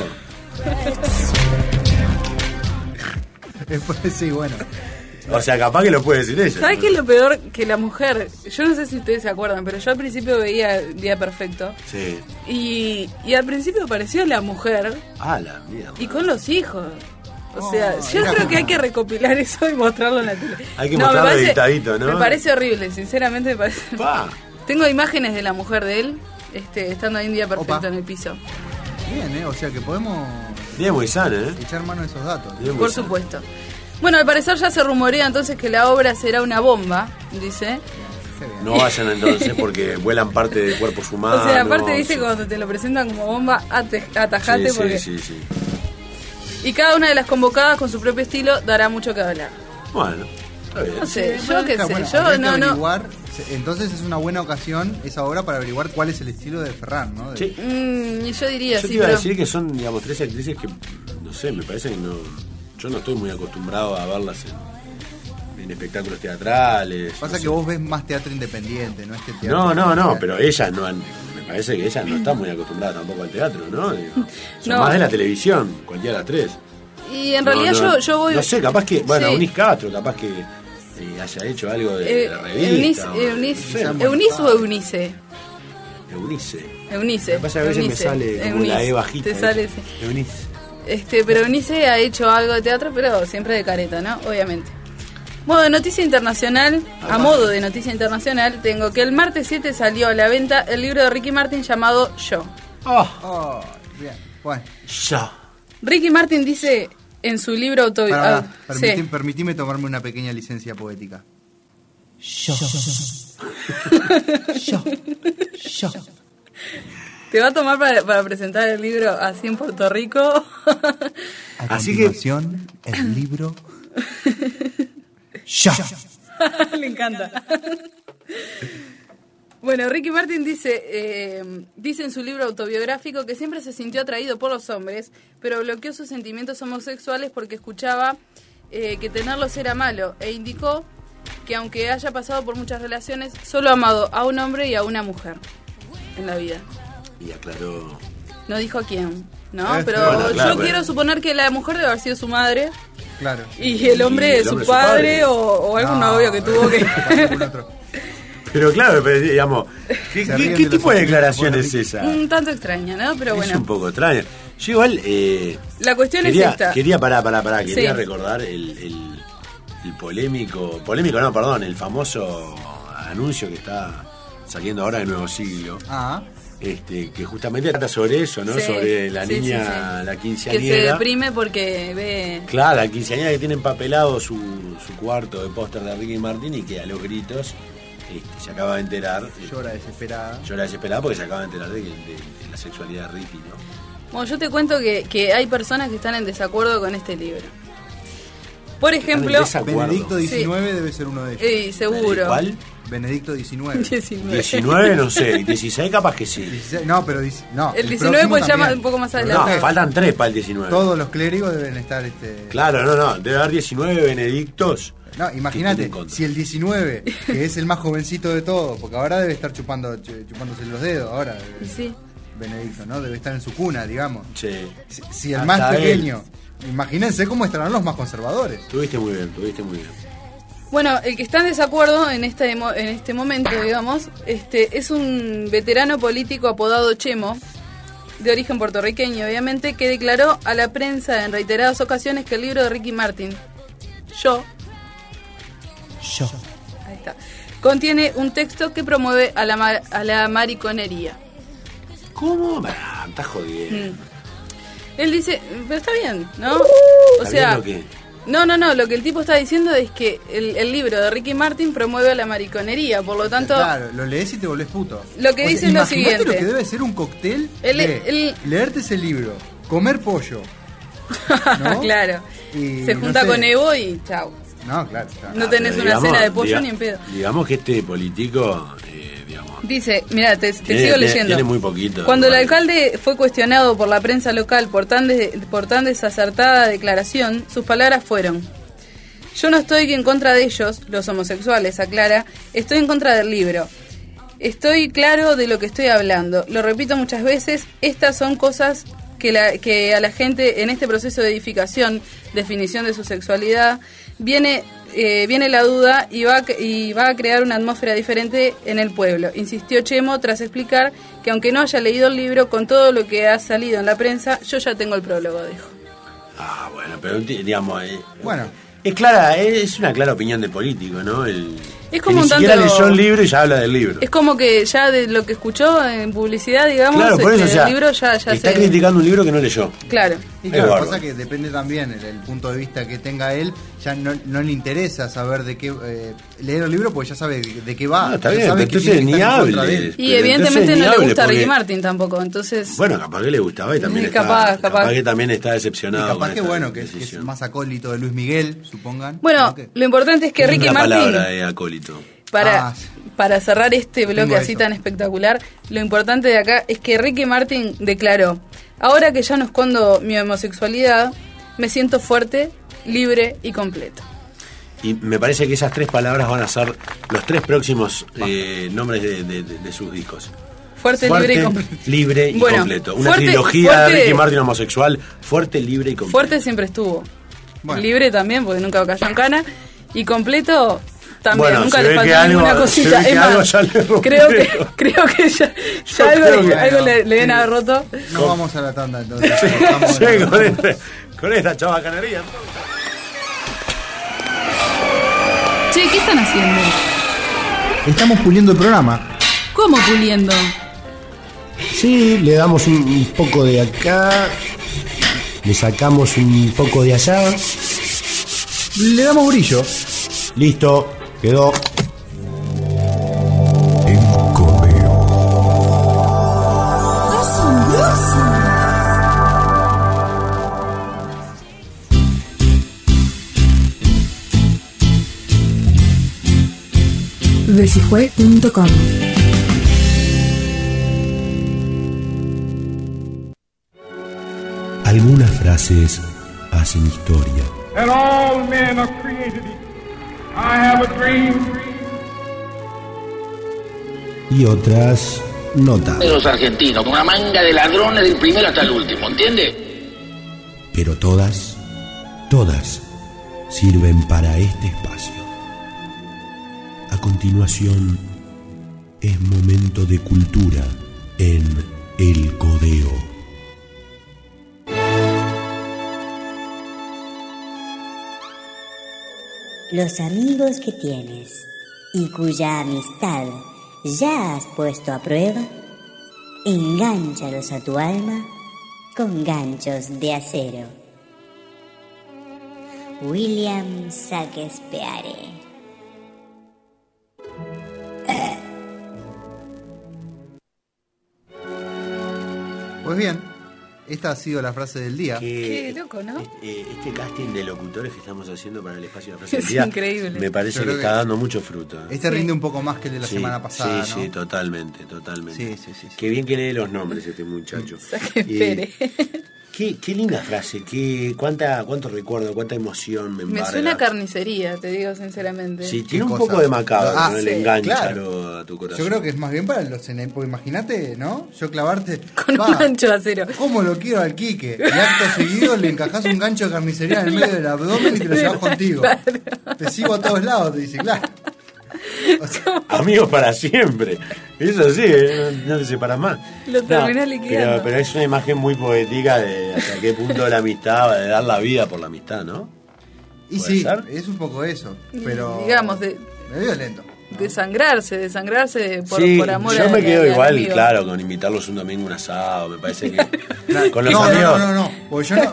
Sí, bueno. O sea, capaz que lo puede decir ella. ¿sabes qué es lo peor? Que la mujer, yo no sé si ustedes se acuerdan, pero yo al principio veía Día Perfecto Sí. y al principio apareció la mujer Ah, la mierda. y con los hijos. O sea, Oh, yo era creo que hay como- que recopilar eso y mostrarlo en la tele. Hay que mostrarlo me editadito, ¿no? Me parece horrible, sinceramente me parece. Pa. Tengo imágenes de la mujer de él, estando ahí en Día Perfecto Opa. en el piso. Bien, o sea que podemos Bien Wisan, ¿eh? echar mano de esos datos. Bien Por Wisan. supuesto. Bueno, al parecer ya se rumorea entonces que la obra será una bomba, dice. Qué bien. No vayan entonces porque vuelan parte de cuerpos humanos. O sea, aparte, viste, sí. cuando te lo presentan como bomba, atajate Sí, porque... sí. Y cada una de las convocadas con su propio estilo dará mucho que hablar. Bueno, está bien. No sé, Sí, yo qué bueno, sé, bueno, yo habría que no... averiguar, entonces es una buena ocasión esa hora para averiguar cuál es el estilo de Ferran, ¿no? De- Sí. Y yo diría, Yo te sí, iba a pero... decir que son, digamos, tres actrices que, no sé, me parece que no... yo no estoy muy acostumbrado a verlas en espectáculos teatrales. Pasa que vos ves más teatro independiente, no este teatro. No, pero ellas no han... Me parece que ellas no están muy acostumbradas tampoco al teatro, ¿no? Son más de la televisión, cualquiera de las tres. Y en realidad yo voy... No sé, capaz que... Bueno, Eunice Castro, capaz que haya hecho algo de revista. ¿Eunice o Eunice? Eunice. Lo que pasa es que a veces me sale como la E bajita. Te sale, sí. Eunice. Pero Eunice ha hecho algo de teatro, pero siempre de careta, ¿no? Obviamente. Modo de noticia internacional, modo de noticia internacional, tengo que el martes 7 salió a la venta el libro de Ricky Martin llamado Yo. Bien, bueno. Yo. Ricky Martin dice en su libro autobiográfico... Permitime tomarme una pequeña licencia poética. Yo. ¿Te va a tomar para presentar el libro así en Puerto Rico? A continuación, el libro... Ya. Le encanta. Bueno, Ricky Martin dice en su libro autobiográfico que siempre se sintió atraído por los hombres, pero bloqueó sus sentimientos homosexuales porque escuchaba que tenerlos era malo, e indicó que aunque haya pasado por muchas relaciones, solo ha amado a un hombre y a una mujer en la vida. Y aclaró... No dijo a quién, ¿no? Pero yo quiero suponer que la mujer debe haber sido su madre. Claro. Y el hombre su padre o algún novio que tuvo que... Pero claro, digamos, ¿qué tipo de declaración es esa? Un tanto extraña, ¿no? Pero bueno. Es un poco extraña. Yo igual... la cuestión es esta. Quería recordar el polémico, el famoso anuncio que está saliendo ahora de Nuevo Siglo. Que justamente trata sobre eso, ¿no? Sobre la niña, la quinceañera. Que se deprime porque ve... Claro, la quinceañera que tiene empapelado su cuarto de póster de Ricky Martin y que a los gritos se acaba de enterar. Llora desesperada porque se acaba de enterar de la sexualidad de Ricky, ¿no? Bueno, yo te cuento que hay personas que están en desacuerdo con este libro. Por ejemplo... Benedicto XIX debe ser uno de ellos. Sí, seguro. ¿Cuál? Benedicto XIX. 19 no sé, 16 capaz que sí. 16, no, pero no, el 19 pues llama un poco más adelante. No, faltan 3 para el 19. Todos los clérigos deben estar Claro, no, debe haber 19 benedictos. No, imagínate, si el 19, que es el más jovencito de todos, porque ahora debe estar chupándose los dedos, ahora. Sí. Benedicto, ¿no? Debe estar en su cuna, digamos. Sí. Si el más pequeño, imagínense cómo estarán los más conservadores. Tuviste muy bien. Bueno, el que está en desacuerdo en este momento, digamos, es un veterano político apodado Chemo, de origen puertorriqueño, obviamente, que declaró a la prensa en reiteradas ocasiones que el libro de Ricky Martin, Yo, ahí está, contiene un texto que promueve a la mariconería. ¿Cómo? Estás jodiendo. Él dice, pero está bien, ¿no? O sea... No, lo que el tipo está diciendo es que el libro de Ricky Martin promueve a la mariconería, por lo tanto... Claro, lo lees y te volvés puto. Lo que dice es lo siguiente. Lo que debe ser un cóctel leerte ese libro, comer pollo, ¿no? Claro, se junta con Evo y chau. No, claro. No tenés una cena de pollo ni en pedo. Digamos que este político... Dice, mira, te sigo leyendo. Tiene muy poquito. Cuando el alcalde fue cuestionado por la prensa local por tan desacertada declaración, sus palabras fueron: yo no estoy en contra de ellos, los homosexuales, aclara, estoy en contra del libro. Estoy claro de lo que estoy hablando. Lo repito muchas veces, estas son cosas que a la gente en este proceso de edificación, definición de su sexualidad, viene la duda y va a crear una atmósfera diferente en el pueblo, insistió Chemo tras explicar que aunque no haya leído el libro, con todo lo que ha salido en la prensa, yo ya tengo el prólogo, dijo. Bueno, pero digamos, es clara, es una clara opinión de político, ¿no? Es como ni siquiera leyó el libro y ya habla del libro. Es como que ya de lo que escuchó en publicidad, digamos, claro, por eso, el libro ya está criticando un libro que no leyó. Claro. Y claro, pasa que depende también el punto de vista que tenga él, ya no le interesa saber de qué leer el libro, porque ya sabe de qué va. No, está bien, sabe entonces ni hable. Y evidentemente no le gusta a Ricky Martin tampoco, entonces... Bueno, capaz que le gustaba y también capaz que también está decepcionado. Y capaz que bueno, que es más acólito de Luis Miguel, supongan. Bueno, lo importante es que Ricky Martin... palabra de acólito. Para cerrar este bloque así tan espectacular, lo importante de acá es que Ricky Martin declaró: ahora que ya no escondo mi homosexualidad, me siento fuerte libre y completo. Y me parece que esas 3 palabras van a ser los 3 próximos nombres de sus discos. Fuerte, libre y completo. Libre y bueno, completo. Una trilogía de Ricky Martin homosexual, fuerte, libre y completo. Fuerte siempre estuvo. Bueno. Libre también, porque nunca cayó en cana. Y completo también, bueno, nunca le faltó ninguna cosita. Es más, creo que ya algo le deben haber roto. No vamos a la tanda entonces. Con esta chabacanería. Che, ¿qué están haciendo? Estamos puliendo el programa. ¿Cómo puliendo? Sí, le damos un poco de acá, le sacamos un poco de allá. Le damos brillo. Listo, quedó. El Codeo. Vesijue.com. Algunas frases hacen historia. And all men are created equal. I have a dream. Y otras no tanto. Los argentinos, con una manga de ladrones del primero hasta el último, ¿entiende? Pero todas sirven para este espacio. A continuación, es momento de cultura en El Codeo. Los amigos que tienes y cuya amistad ya has puesto a prueba, engánchalos a tu alma con ganchos de acero. William Shakespeare. Pues bien, esta ha sido la frase del día. Qué loco, ¿no? Este casting de locutores que estamos haciendo para el espacio de la frase del día es increíble. Me parece que está dando mucho fruto. Este rinde un poco más que el de la semana pasada, sí, ¿no? Sí, totalmente. Sí. Qué bien que lee los nombres este muchacho. Shakespeare. Qué linda frase, cuánto recuerdo, cuánta emoción me embarga. Me suena a carnicería, te digo sinceramente. Sí, tiene un poco de macabro, ¿no? Sí, El engancharo claro. a tu corazón. Yo creo que es más bien para los porque imagínate, ¿no? Yo clavarte con un gancho de acero. ¿Cómo lo quiero al Quique? Y acto seguido le encajás un gancho de carnicería en el medio del abdomen y te lo llevas contigo. Claro. Te sigo a todos lados, te dice, claro. O sea, amigos para siempre. Eso sí, no te separas más. Lo terminás liquidando. Pero es una imagen muy poética de hasta qué punto la amistad, de dar la vida por la amistad, ¿no? Y sí, es un poco eso, pero digamos medio violento, ¿no? Desangrarse por amor a yo me quedo igual, amigo. Claro, con invitarlos un domingo a un asado, me parece que con los amigos. No, porque yo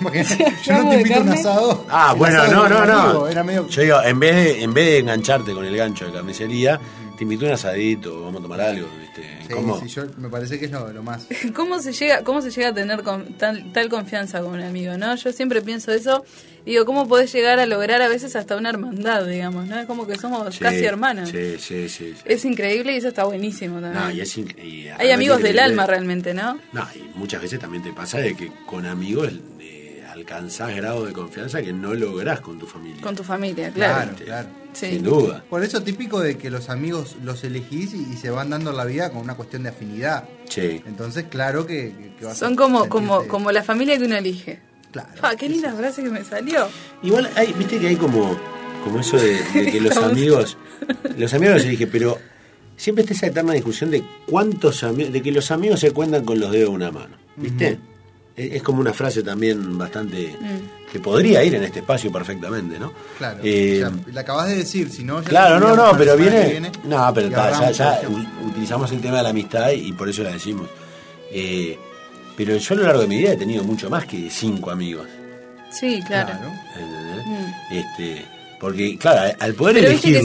no te invito a un asado. Ah, bueno, no. Era medio... Yo digo, en vez de engancharte con el gancho de carnicería, te invito a un asadito, vamos a tomar algo, ¿viste? Sí, yo me parece que es lo más. ¿Cómo se llega a tener tal confianza con un amigo, no? Yo siempre pienso eso. Digo, ¿cómo podés llegar a lograr a veces hasta una hermandad, digamos, ¿no? Es como que somos casi hermanos. Sí. Es increíble y eso está buenísimo también. No, hay amigos del alma realmente, ¿no? No, y muchas veces también te pasa de que con amigos alcanzás grado de confianza que no lográs con tu familia. Con tu familia, claro. Sí. Sin duda. Por eso típico de que los amigos los elegís y se van dando la vida con una cuestión de afinidad. Sí. Entonces, claro que vas son como la familia que uno elige. Claro. Qué linda frase que me salió. Igual viste que hay como eso de que los amigos se dije, pero siempre está esa eterna discusión de cuántos amigos, de que los amigos se cuentan con los dedos de una mano, ¿viste? Uh-huh. Es como una frase también bastante que podría ir en este espacio perfectamente, ¿no? Claro. La acabas de decir, si no. Claro, no, pero viene. No, pero ya utilizamos el tema de la amistad y por eso la decimos. Pero yo a lo largo de mi vida he tenido mucho más que 5 amigos. Sí, claro. Porque, claro, al poder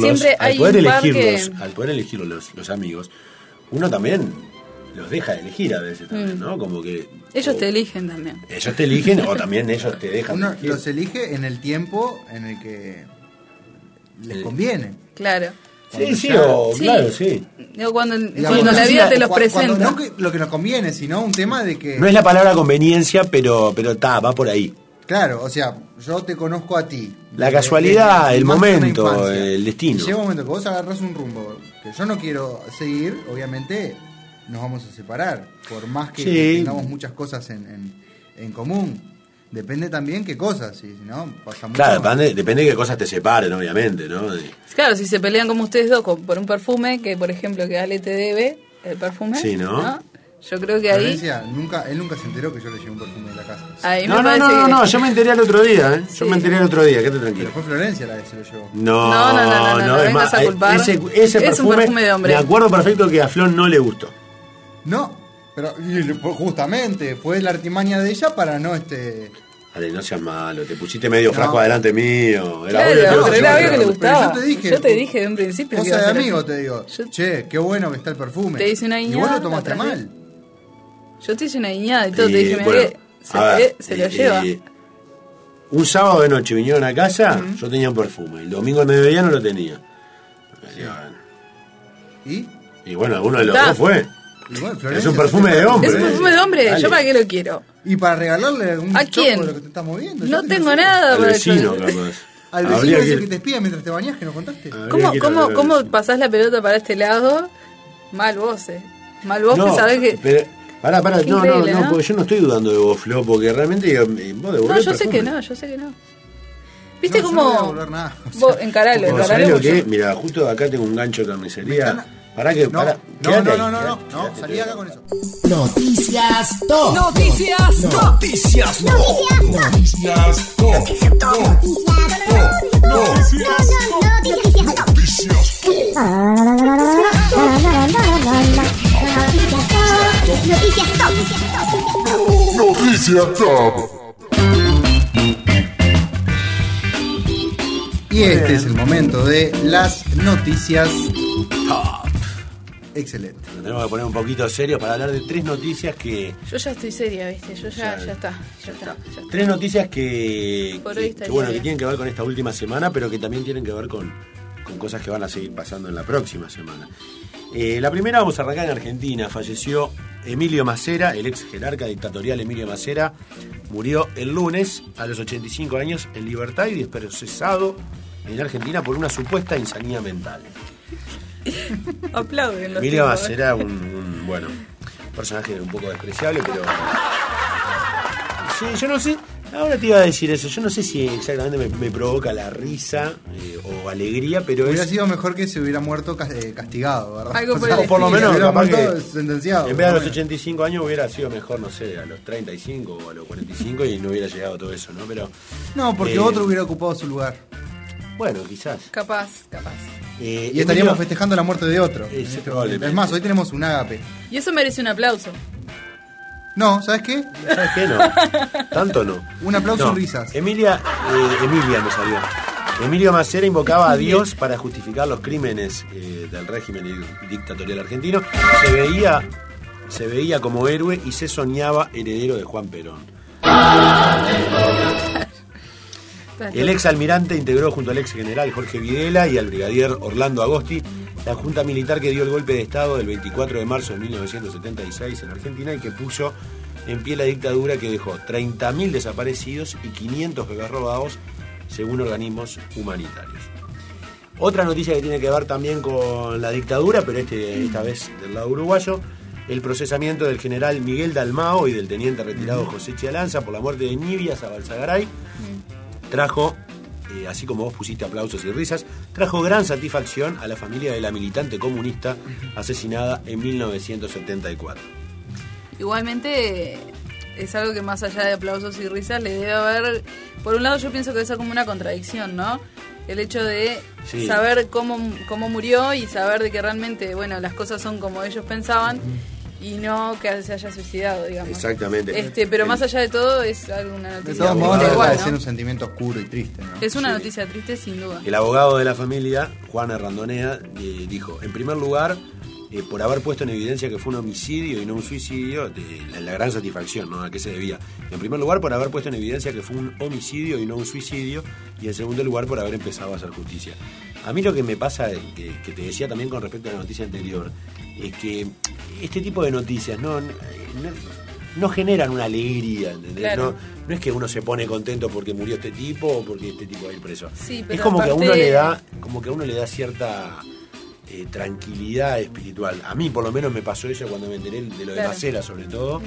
elegirlos, los amigos, uno también los deja de elegir a veces también, ¿no? Como que ellos te eligen también. Ellos te eligen o también ellos te dejan. Uno los elige en el tiempo en el que les conviene. Claro. Claro, sí. O cuando la vida te los presenta. No lo que nos conviene, sino un tema de que... No es la palabra conveniencia, pero va por ahí. Claro, o sea, yo te conozco a ti. La casualidad, el más que una momento, infancia. el destino. Y llega un momento que vos agarrás un rumbo que yo no quiero seguir, obviamente nos vamos a separar. Por más que tengamos muchas cosas en común. Depende también qué cosas, si no pasa mucho. Claro, depende de qué cosas te separen, obviamente, ¿no? Claro, si se pelean como ustedes dos por un perfume, que por ejemplo que Ale te debe el perfume. Sí, ¿no? Yo creo que ahí... él nunca se enteró que yo le llevé un perfume de la casa. No, yo me enteré el otro día, ¿eh? Yo me enteré el otro día, quédate tranquilo. Pero fue Florencia la que se lo llevó. No, es más, a culpar. Ese es un perfume de hombre. Me acuerdo perfecto que a Flor no le gustó. No, pero justamente fue la artimaña de ella para no Ale, no seas malo, te pusiste medio flaco adelante mío. Era obvio que le gustaba. Yo te dije de un principio. Cosa de amigo, te digo. Che, qué bueno que está el perfume. Te hice una guiñada. Y vos lo tomaste mal. Yo te hice una guiñada y todo, te dije, mira, se lo lleva. Un sábado de noche vinieron a casa, yo tenía un perfume. El domingo al mediodía no lo tenía. Y bueno, alguno de los dos fue. Es un perfume de hombre. Es un perfume de hombre, Dale. ¿Yo para qué lo quiero? Y para regalarle algún ¿A quién? de lo que te estás moviendo. No tengo nada para vecino, Al vecino ese que te espía mientras te bañás, que nos contaste. ¿Cómo pasás la pelota para este lado? Mal vos, Mal vos que sabés que... Pero, pará, no, porque yo no estoy dudando de vos, Flo, porque realmente vos devolvés. No, yo sé que no. ¿Viste cómo? Vos encaralo. Mira, justo acá tengo un gancho de carnicería. Pará que. No, salí acá con eso. Noticias Top. Noticias Top. Noticias Top. Noticias Top. Noticias Top. Noticias Top. Y este es el momento de las noticias Top. Excelente. Nos tenemos que poner un poquito serio para hablar de 3 noticias que... Yo ya estoy seria, ¿viste? Ya está. 3 noticias que que tienen que ver con esta última semana, pero que también tienen que ver con cosas que van a seguir pasando en la próxima semana. La primera vamos a arrancar en Argentina. Falleció Emilio Macera, el ex jerarca dictatorial Emilio Macera. Murió el lunes a los 85 años en libertad y desprocesado en Argentina por una supuesta insanía mental. Aplauden. Emilio Macera, un personaje un poco despreciable, pero... Sí, yo no sé... Ahora te iba a decir eso. Yo no sé si exactamente me provoca la risa o alegría, pero hubiera sido mejor que se hubiera muerto castigado, ¿verdad? Algo por lo menos capaz que sentenciado. En vez de a los 85 años hubiera sido mejor, no sé, a los 35 o a los 45 y no hubiera llegado todo eso, ¿no? Pero no, porque otro hubiera ocupado su lugar. Bueno, quizás. Capaz. Y estaríamos festejando la muerte de otro. Es más, hoy tenemos un ágape. Y eso merece un aplauso. No, ¿sabes qué? ¿Sabes qué? No. Tanto no. Un aplauso y risas. Emilia me salió. Emilio Macera invocaba a Dios para justificar los crímenes del régimen dictatorial argentino. Se veía como héroe y se soñaba heredero de Juan Perón. El ex almirante integró junto al ex general Jorge Videla y al brigadier Orlando Agosti la junta militar que dio el golpe de Estado del 24 de marzo de 1976 en Argentina y que puso en pie la dictadura que dejó 30.000 desaparecidos y 500 bebés robados, según organismos humanitarios. Otra noticia que tiene que ver también con la dictadura, pero esta vez del lado uruguayo, el procesamiento del general Miguel Dalmao y del teniente retirado José Chialanza por la muerte de Nibia Zabalzagaray trajo, así como vos pusiste aplausos y risas, trajo gran satisfacción a la familia de la militante comunista asesinada en 1974. Igualmente es algo que más allá de aplausos y risas le debe haber... Por un lado yo pienso que debe ser como una contradicción, ¿no? El hecho de saber cómo murió y saber de que realmente, las cosas son como ellos pensaban y no que se haya suicidado, digamos. Exactamente. Pero más allá de todo es una noticia. De todos modos, no deja de ser un sentimiento oscuro y triste, ¿no? Es una noticia triste, sin duda. El abogado de la familia, Juan Errandonea, dijo, en primer lugar, por haber puesto en evidencia que fue un homicidio y no un suicidio, la gran satisfacción, ¿no? ¿A qué se debía? En primer lugar, por haber puesto en evidencia que fue un homicidio y no un suicidio, y en segundo lugar, por haber empezado a hacer justicia. A mí lo que me pasa, que te decía también con respecto a la noticia anterior, es que este tipo de noticias, no generan una alegría, ¿entendés? Claro. No es que uno se pone contento porque murió este tipo o porque este tipo va a ir preso. Sí, pero es como aparte... que a uno le da cierta tranquilidad espiritual. A mí por lo menos me pasó eso cuando me enteré de lo de Macera, sobre todo.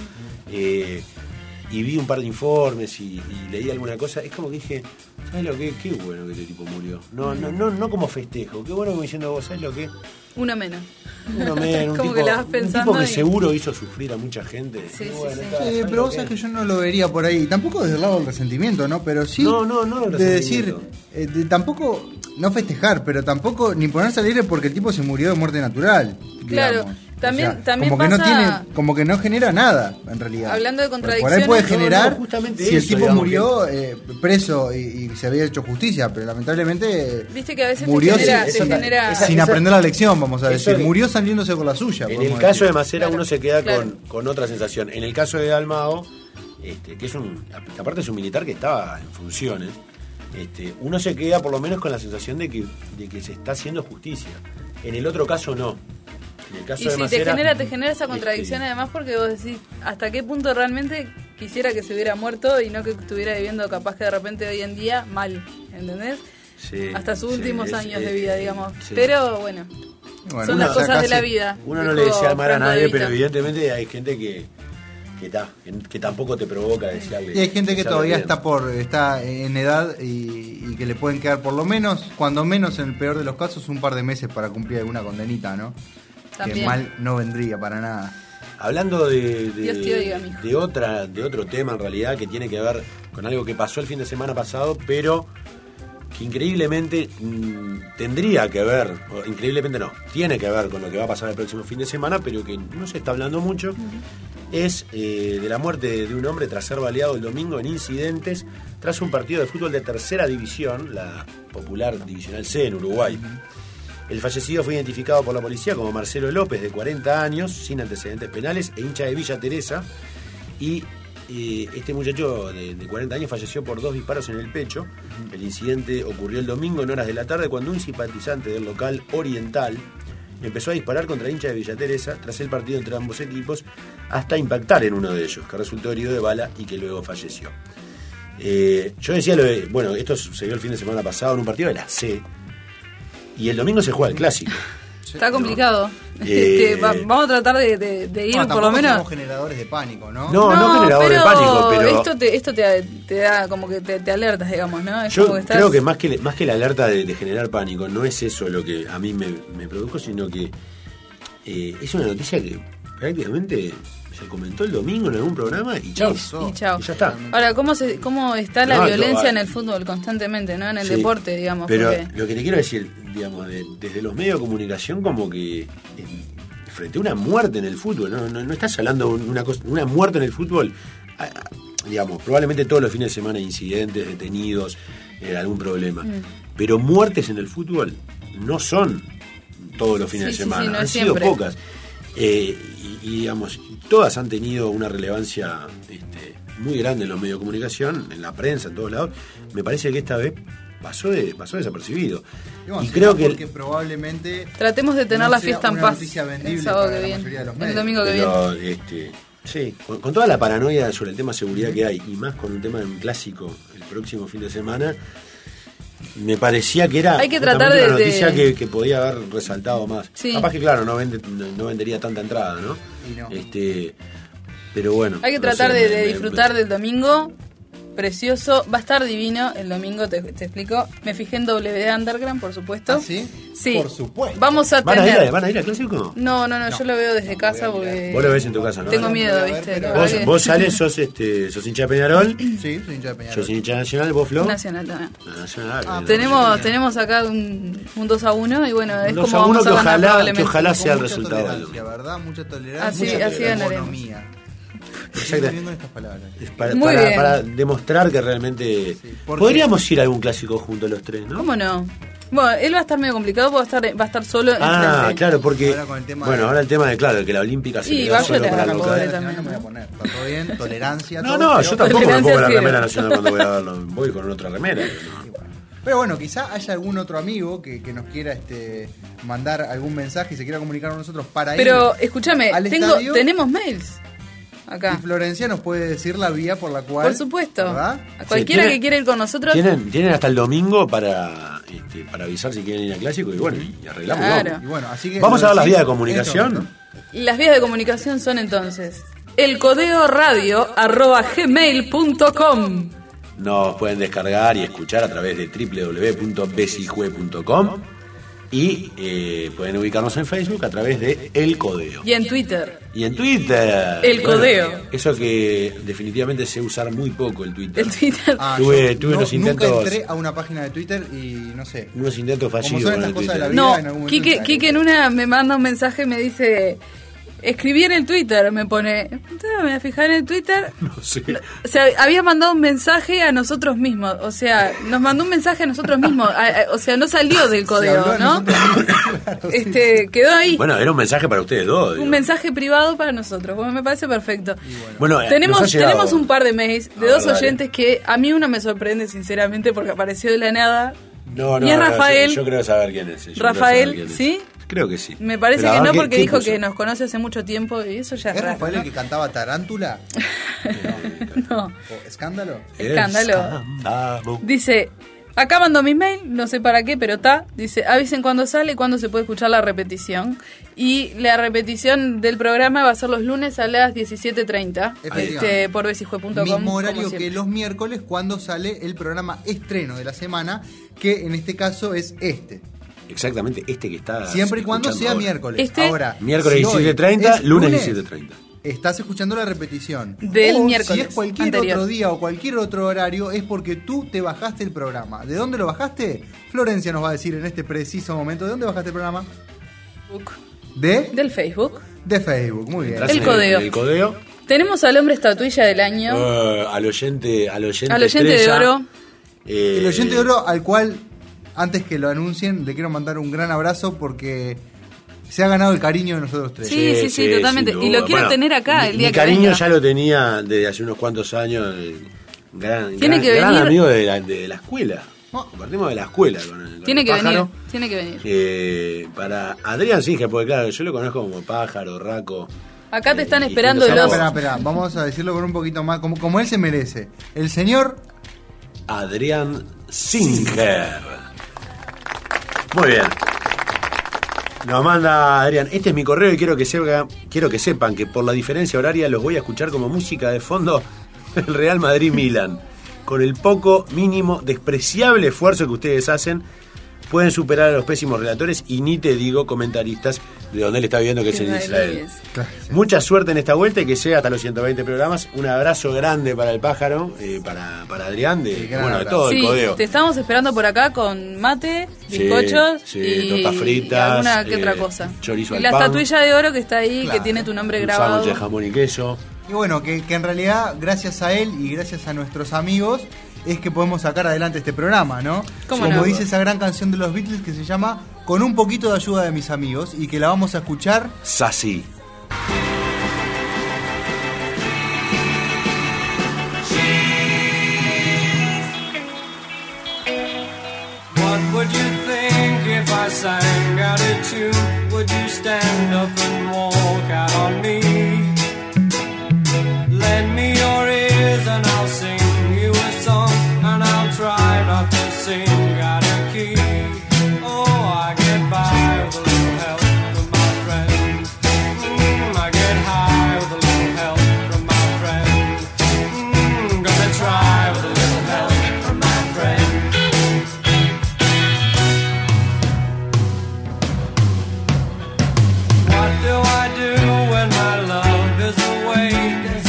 Y vi un par de informes y leí alguna cosa. Es como que dije, ¿sabes lo que? Qué bueno que este tipo murió. No como festejo. Qué bueno como diciendo vos, ¿sabes lo que? Uno menos. Un como que la vas pensando. Un tipo que seguro hizo sufrir a mucha gente. Sí, bueno, sí, pero vos sabés que yo no lo vería por ahí. Tampoco desde el lado del resentimiento, ¿no? Pero sí de decir, tampoco, no festejar, pero tampoco ni ponerse alegre porque el tipo se murió de muerte natural. Claro. Digamos. También como pasa... que no como que no genera nada, en realidad. Hablando de contradicciones... Por ahí puede generar justamente si eso, el tipo digamos, murió preso y se había hecho justicia, pero lamentablemente viste que a veces murió te genera sin aprender la lección, vamos a decir. Murió saliéndose con la suya. En el caso de Macera uno se queda con otra sensación. En el caso de Dalmao, que es aparte es un militar que estaba en funciones, uno se queda por lo menos con la sensación de que se está haciendo justicia. En el otro caso no. En el caso y de si Macera, te genera esa contradicción además porque vos decís hasta qué punto realmente quisiera que se hubiera muerto y no que estuviera viviendo capaz que de repente hoy en día mal, ¿entendés? Sí, hasta sus últimos años de vida, digamos. Sí. Pero bueno, son las cosas de la vida. Uno no le desea mal a nadie, pero evidentemente hay gente que tampoco te provoca desearle. Y hay gente que todavía está en edad y que le pueden quedar por lo menos, cuando menos en el peor de los casos, un par de meses para cumplir alguna condenita, ¿no? También. Que mal no vendría para nada. Hablando de otro tema en realidad que tiene que ver con algo que pasó el fin de semana pasado, pero que increíblemente tendría que ver, o increíblemente no, tiene que ver con lo que va a pasar el próximo fin de semana, pero que no se está hablando mucho, es de la muerte de un hombre tras ser baleado el domingo en incidentes tras un partido de fútbol de tercera división, la popular Divisional C en Uruguay. El fallecido fue identificado por la policía como Marcelo López, de 40 años, sin antecedentes penales e hincha de Villa Teresa. Y este muchacho de 40 años falleció por 2 disparos en el pecho. El incidente ocurrió el domingo en horas de la tarde cuando un simpatizante del local Oriental empezó a disparar contra hincha de Villa Teresa tras el partido entre ambos equipos hasta impactar en uno de ellos, que resultó herido de bala y que luego falleció. Yo decía esto se dio el fin de semana pasado en un partido de la C. Y el domingo se juega el clásico. Está complicado. Vamos a tratar de ir por lo menos. Somos generadores de pánico, ¿no? No generadores de pánico, pero. Esto te da como que te alertas, digamos, ¿no? Yo creo que más que la alerta de generar pánico, no es eso lo que a mí me produjo, sino que es una noticia que prácticamente se comentó el domingo en algún programa y chao. Y ya está. Ahora, ¿cómo está la violencia en el fútbol constantemente, ¿no? En el deporte, digamos. Pero lo que te quiero decir, digamos, desde los medios de comunicación, como que frente a una muerte en el fútbol, no estás hablando de una muerte en el fútbol, digamos, probablemente todos los fines de semana hay incidentes, detenidos, algún problema. Pero muertes en el fútbol no son todos los fines de semana, no han sido pocas. Y digamos, todas han tenido una relevancia muy grande en los medios de comunicación, en la prensa, en todos lados. Me parece que esta vez pasó desapercibido. Y creo que probablemente tratemos de tener la fiesta en paz el sábado que viene, el domingo que viene. Sí, con toda la paranoia sobre el tema seguridad que hay, y más con un tema de un clásico el próximo fin de semana, me parecía que era hay que tratar de una noticia que podía haber resaltado más. Sí. Capaz que claro, no vendería tanta entrada, ¿no? Pero bueno. Hay que tratar de disfrutar del domingo. Precioso, va a estar divino el domingo, te explico. Me fijé en WD Underground, por supuesto. ¿Ah, sí? Sí. Por supuesto. Vamos a tener. ¿Van a ir al clásico? No, yo lo veo desde casa porque. Vos lo ves en tu casa, ¿no? Tengo miedo, ¿viste? Vos sales, sos hincha de Peñarol. Sí, soy hincha de Peñarol. Yo soy hincha de Nacional, vos, Flo. Nacional también. Nacional. Tenemos acá un 2-1 y bueno, es como 2-1 vamos a ganar probablemente. que ojalá sea el resultado. ¿Verdad? Mucha tolerancia. Así ganaremos. Para demostrar que realmente podríamos ir a algún clásico juntos los tres, ¿no? ¿Cómo no? Bueno, él va a estar medio complicado porque va a estar solo en frente. Claro, porque ahora el tema de que la Olímpica se queda solo para el local. No me voy a poner, está todo bien, tolerancia. No, yo tampoco me pongo la remera nacional cuando voy a verlo, voy con otra remera. Pero bueno, quizá haya algún otro amigo que nos quiera mandar algún mensaje y se quiera comunicar con nosotros para ir. Pero escúchame, tenemos mails. acá. Y Florencia nos puede decir la vía por la cual... Por supuesto. ¿Verdad? A cualquiera que quiera ir con nosotros. Tienen hasta el domingo para avisar si quieren ir a Clásico y bueno, y arreglamos. Claro. Y bueno, así que vamos a ver las vías de comunicación. Las vías de comunicación son entonces elcodeoradio@gmail.com. Nos pueden descargar y escuchar a través de www.besijue.com y pueden ubicarnos en Facebook a través de El Codeo. Y en Twitter. El Codeo. Eso que definitivamente sé usar muy poco, el Twitter. El Twitter. Tuve unos intentos. Nunca entré a una página de Twitter y no sé. Unos intentos fallidos con el Twitter. No, Quique en una me manda un mensaje y me dice... Escribí en el Twitter, me pone... Me voy a fijar en el Twitter. No sé. O sea, había mandado un mensaje a nosotros mismos. O sea, nos mandó un mensaje a nosotros mismos. O sea, no salió del codeo, ¿no? Claro, quedó ahí. Bueno, era un mensaje para ustedes dos. Un mensaje privado para nosotros. Bueno, me parece perfecto. Bueno, tenemos un par de mails de dos dale. oyentes que a mí uno me sorprende sinceramente porque apareció de la nada. No, y es Rafael. Yo creo saber quién es. Rafael, ¿sí? Creo que sí. Me parece Pero que no, ¿qué porque dijo puso? que nos conoce hace mucho tiempo y eso ya es ¿Es raro, Rafael ¿no? el que cantaba Tarántula? No. ¿O Escándalo? Escándalo. Dice, acá mando mi mail, no sé para qué, pero está. Dice, avisen cuándo sale y cuándo se puede escuchar la repetición. Y la repetición del programa va a ser los lunes a las 17:30 por besijue.com. Mismo horario que los miércoles cuando sale el programa estreno de la semana, que en este caso es este. Exactamente, este que está. Siempre y cuando sea ahora. miércoles. Ahora, miércoles si hoy 17:30, es lunes 17:30. Estás escuchando la repetición del o miércoles si es cualquier anterior. otro día o cualquier otro horario, es porque tú te bajaste el programa. ¿De dónde lo bajaste? Florencia nos va a decir en este preciso momento. ¿De dónde bajaste el programa? Del Facebook. De Facebook, muy bien. El Codeo. El Codeo. Tenemos al hombre estatuilla del año. Al oyente de estrella. oro. El oyente de oro al cual, antes que lo anuncien, le quiero mandar un gran abrazo porque se ha ganado el cariño de nosotros tres. Sí, totalmente. Y lo quiero tener acá el día mi que cariño venga. ya lo tenía desde hace unos cuantos años. Gran venir. amigo de la escuela. Compartimos de la escuela con el Tiene que Pájaro. venir. Tiene que venir. Para Adrián Singe, porque claro, yo lo conozco como Pájaro, Raco. Acá te están esperando juntos los... Espera, vamos a decirlo con un poquito más, como él se merece. El señor Adrián Singer. Muy bien. Nos manda Adrián, este es mi correo y quiero que sepan que por la diferencia horaria los voy a escuchar como música de fondo el Real Madrid-Milan. Con el poco, mínimo, despreciable esfuerzo que ustedes hacen, pueden superar a los pésimos relatores y ni te digo comentaristas de donde él está viviendo, que es en Israel. Mucha suerte en esta vuelta y que sea hasta los 120 programas. Un abrazo grande para el Pájaro, para Adrián, de todo el Codeo. Te estamos esperando por acá con mate, bizcochos y tortas fritas, alguna que otra cosa. Chorizo y al la pan, estatuilla de oro que está ahí, Claro. que tiene tu nombre un grabado. sándwich de jamón y queso. Y bueno, que en realidad, gracias a él y gracias a nuestros amigos, es que podemos sacar adelante este programa, ¿no? ¿Cómo Como no? dice esa gran canción de los Beatles que se llama Con un poquito de ayuda de mis amigos y que la vamos a escuchar. Sassy. What would you think if I sang out a tune? Would you stand up and walk out on me? Lend me your ears and I'll sing you a song, and I'll try not to sing out of key. Oh, I get by with a little help from my friends. I get high with a little help from my friends. Gonna try with a little help from my friends. What do I do when my love is away?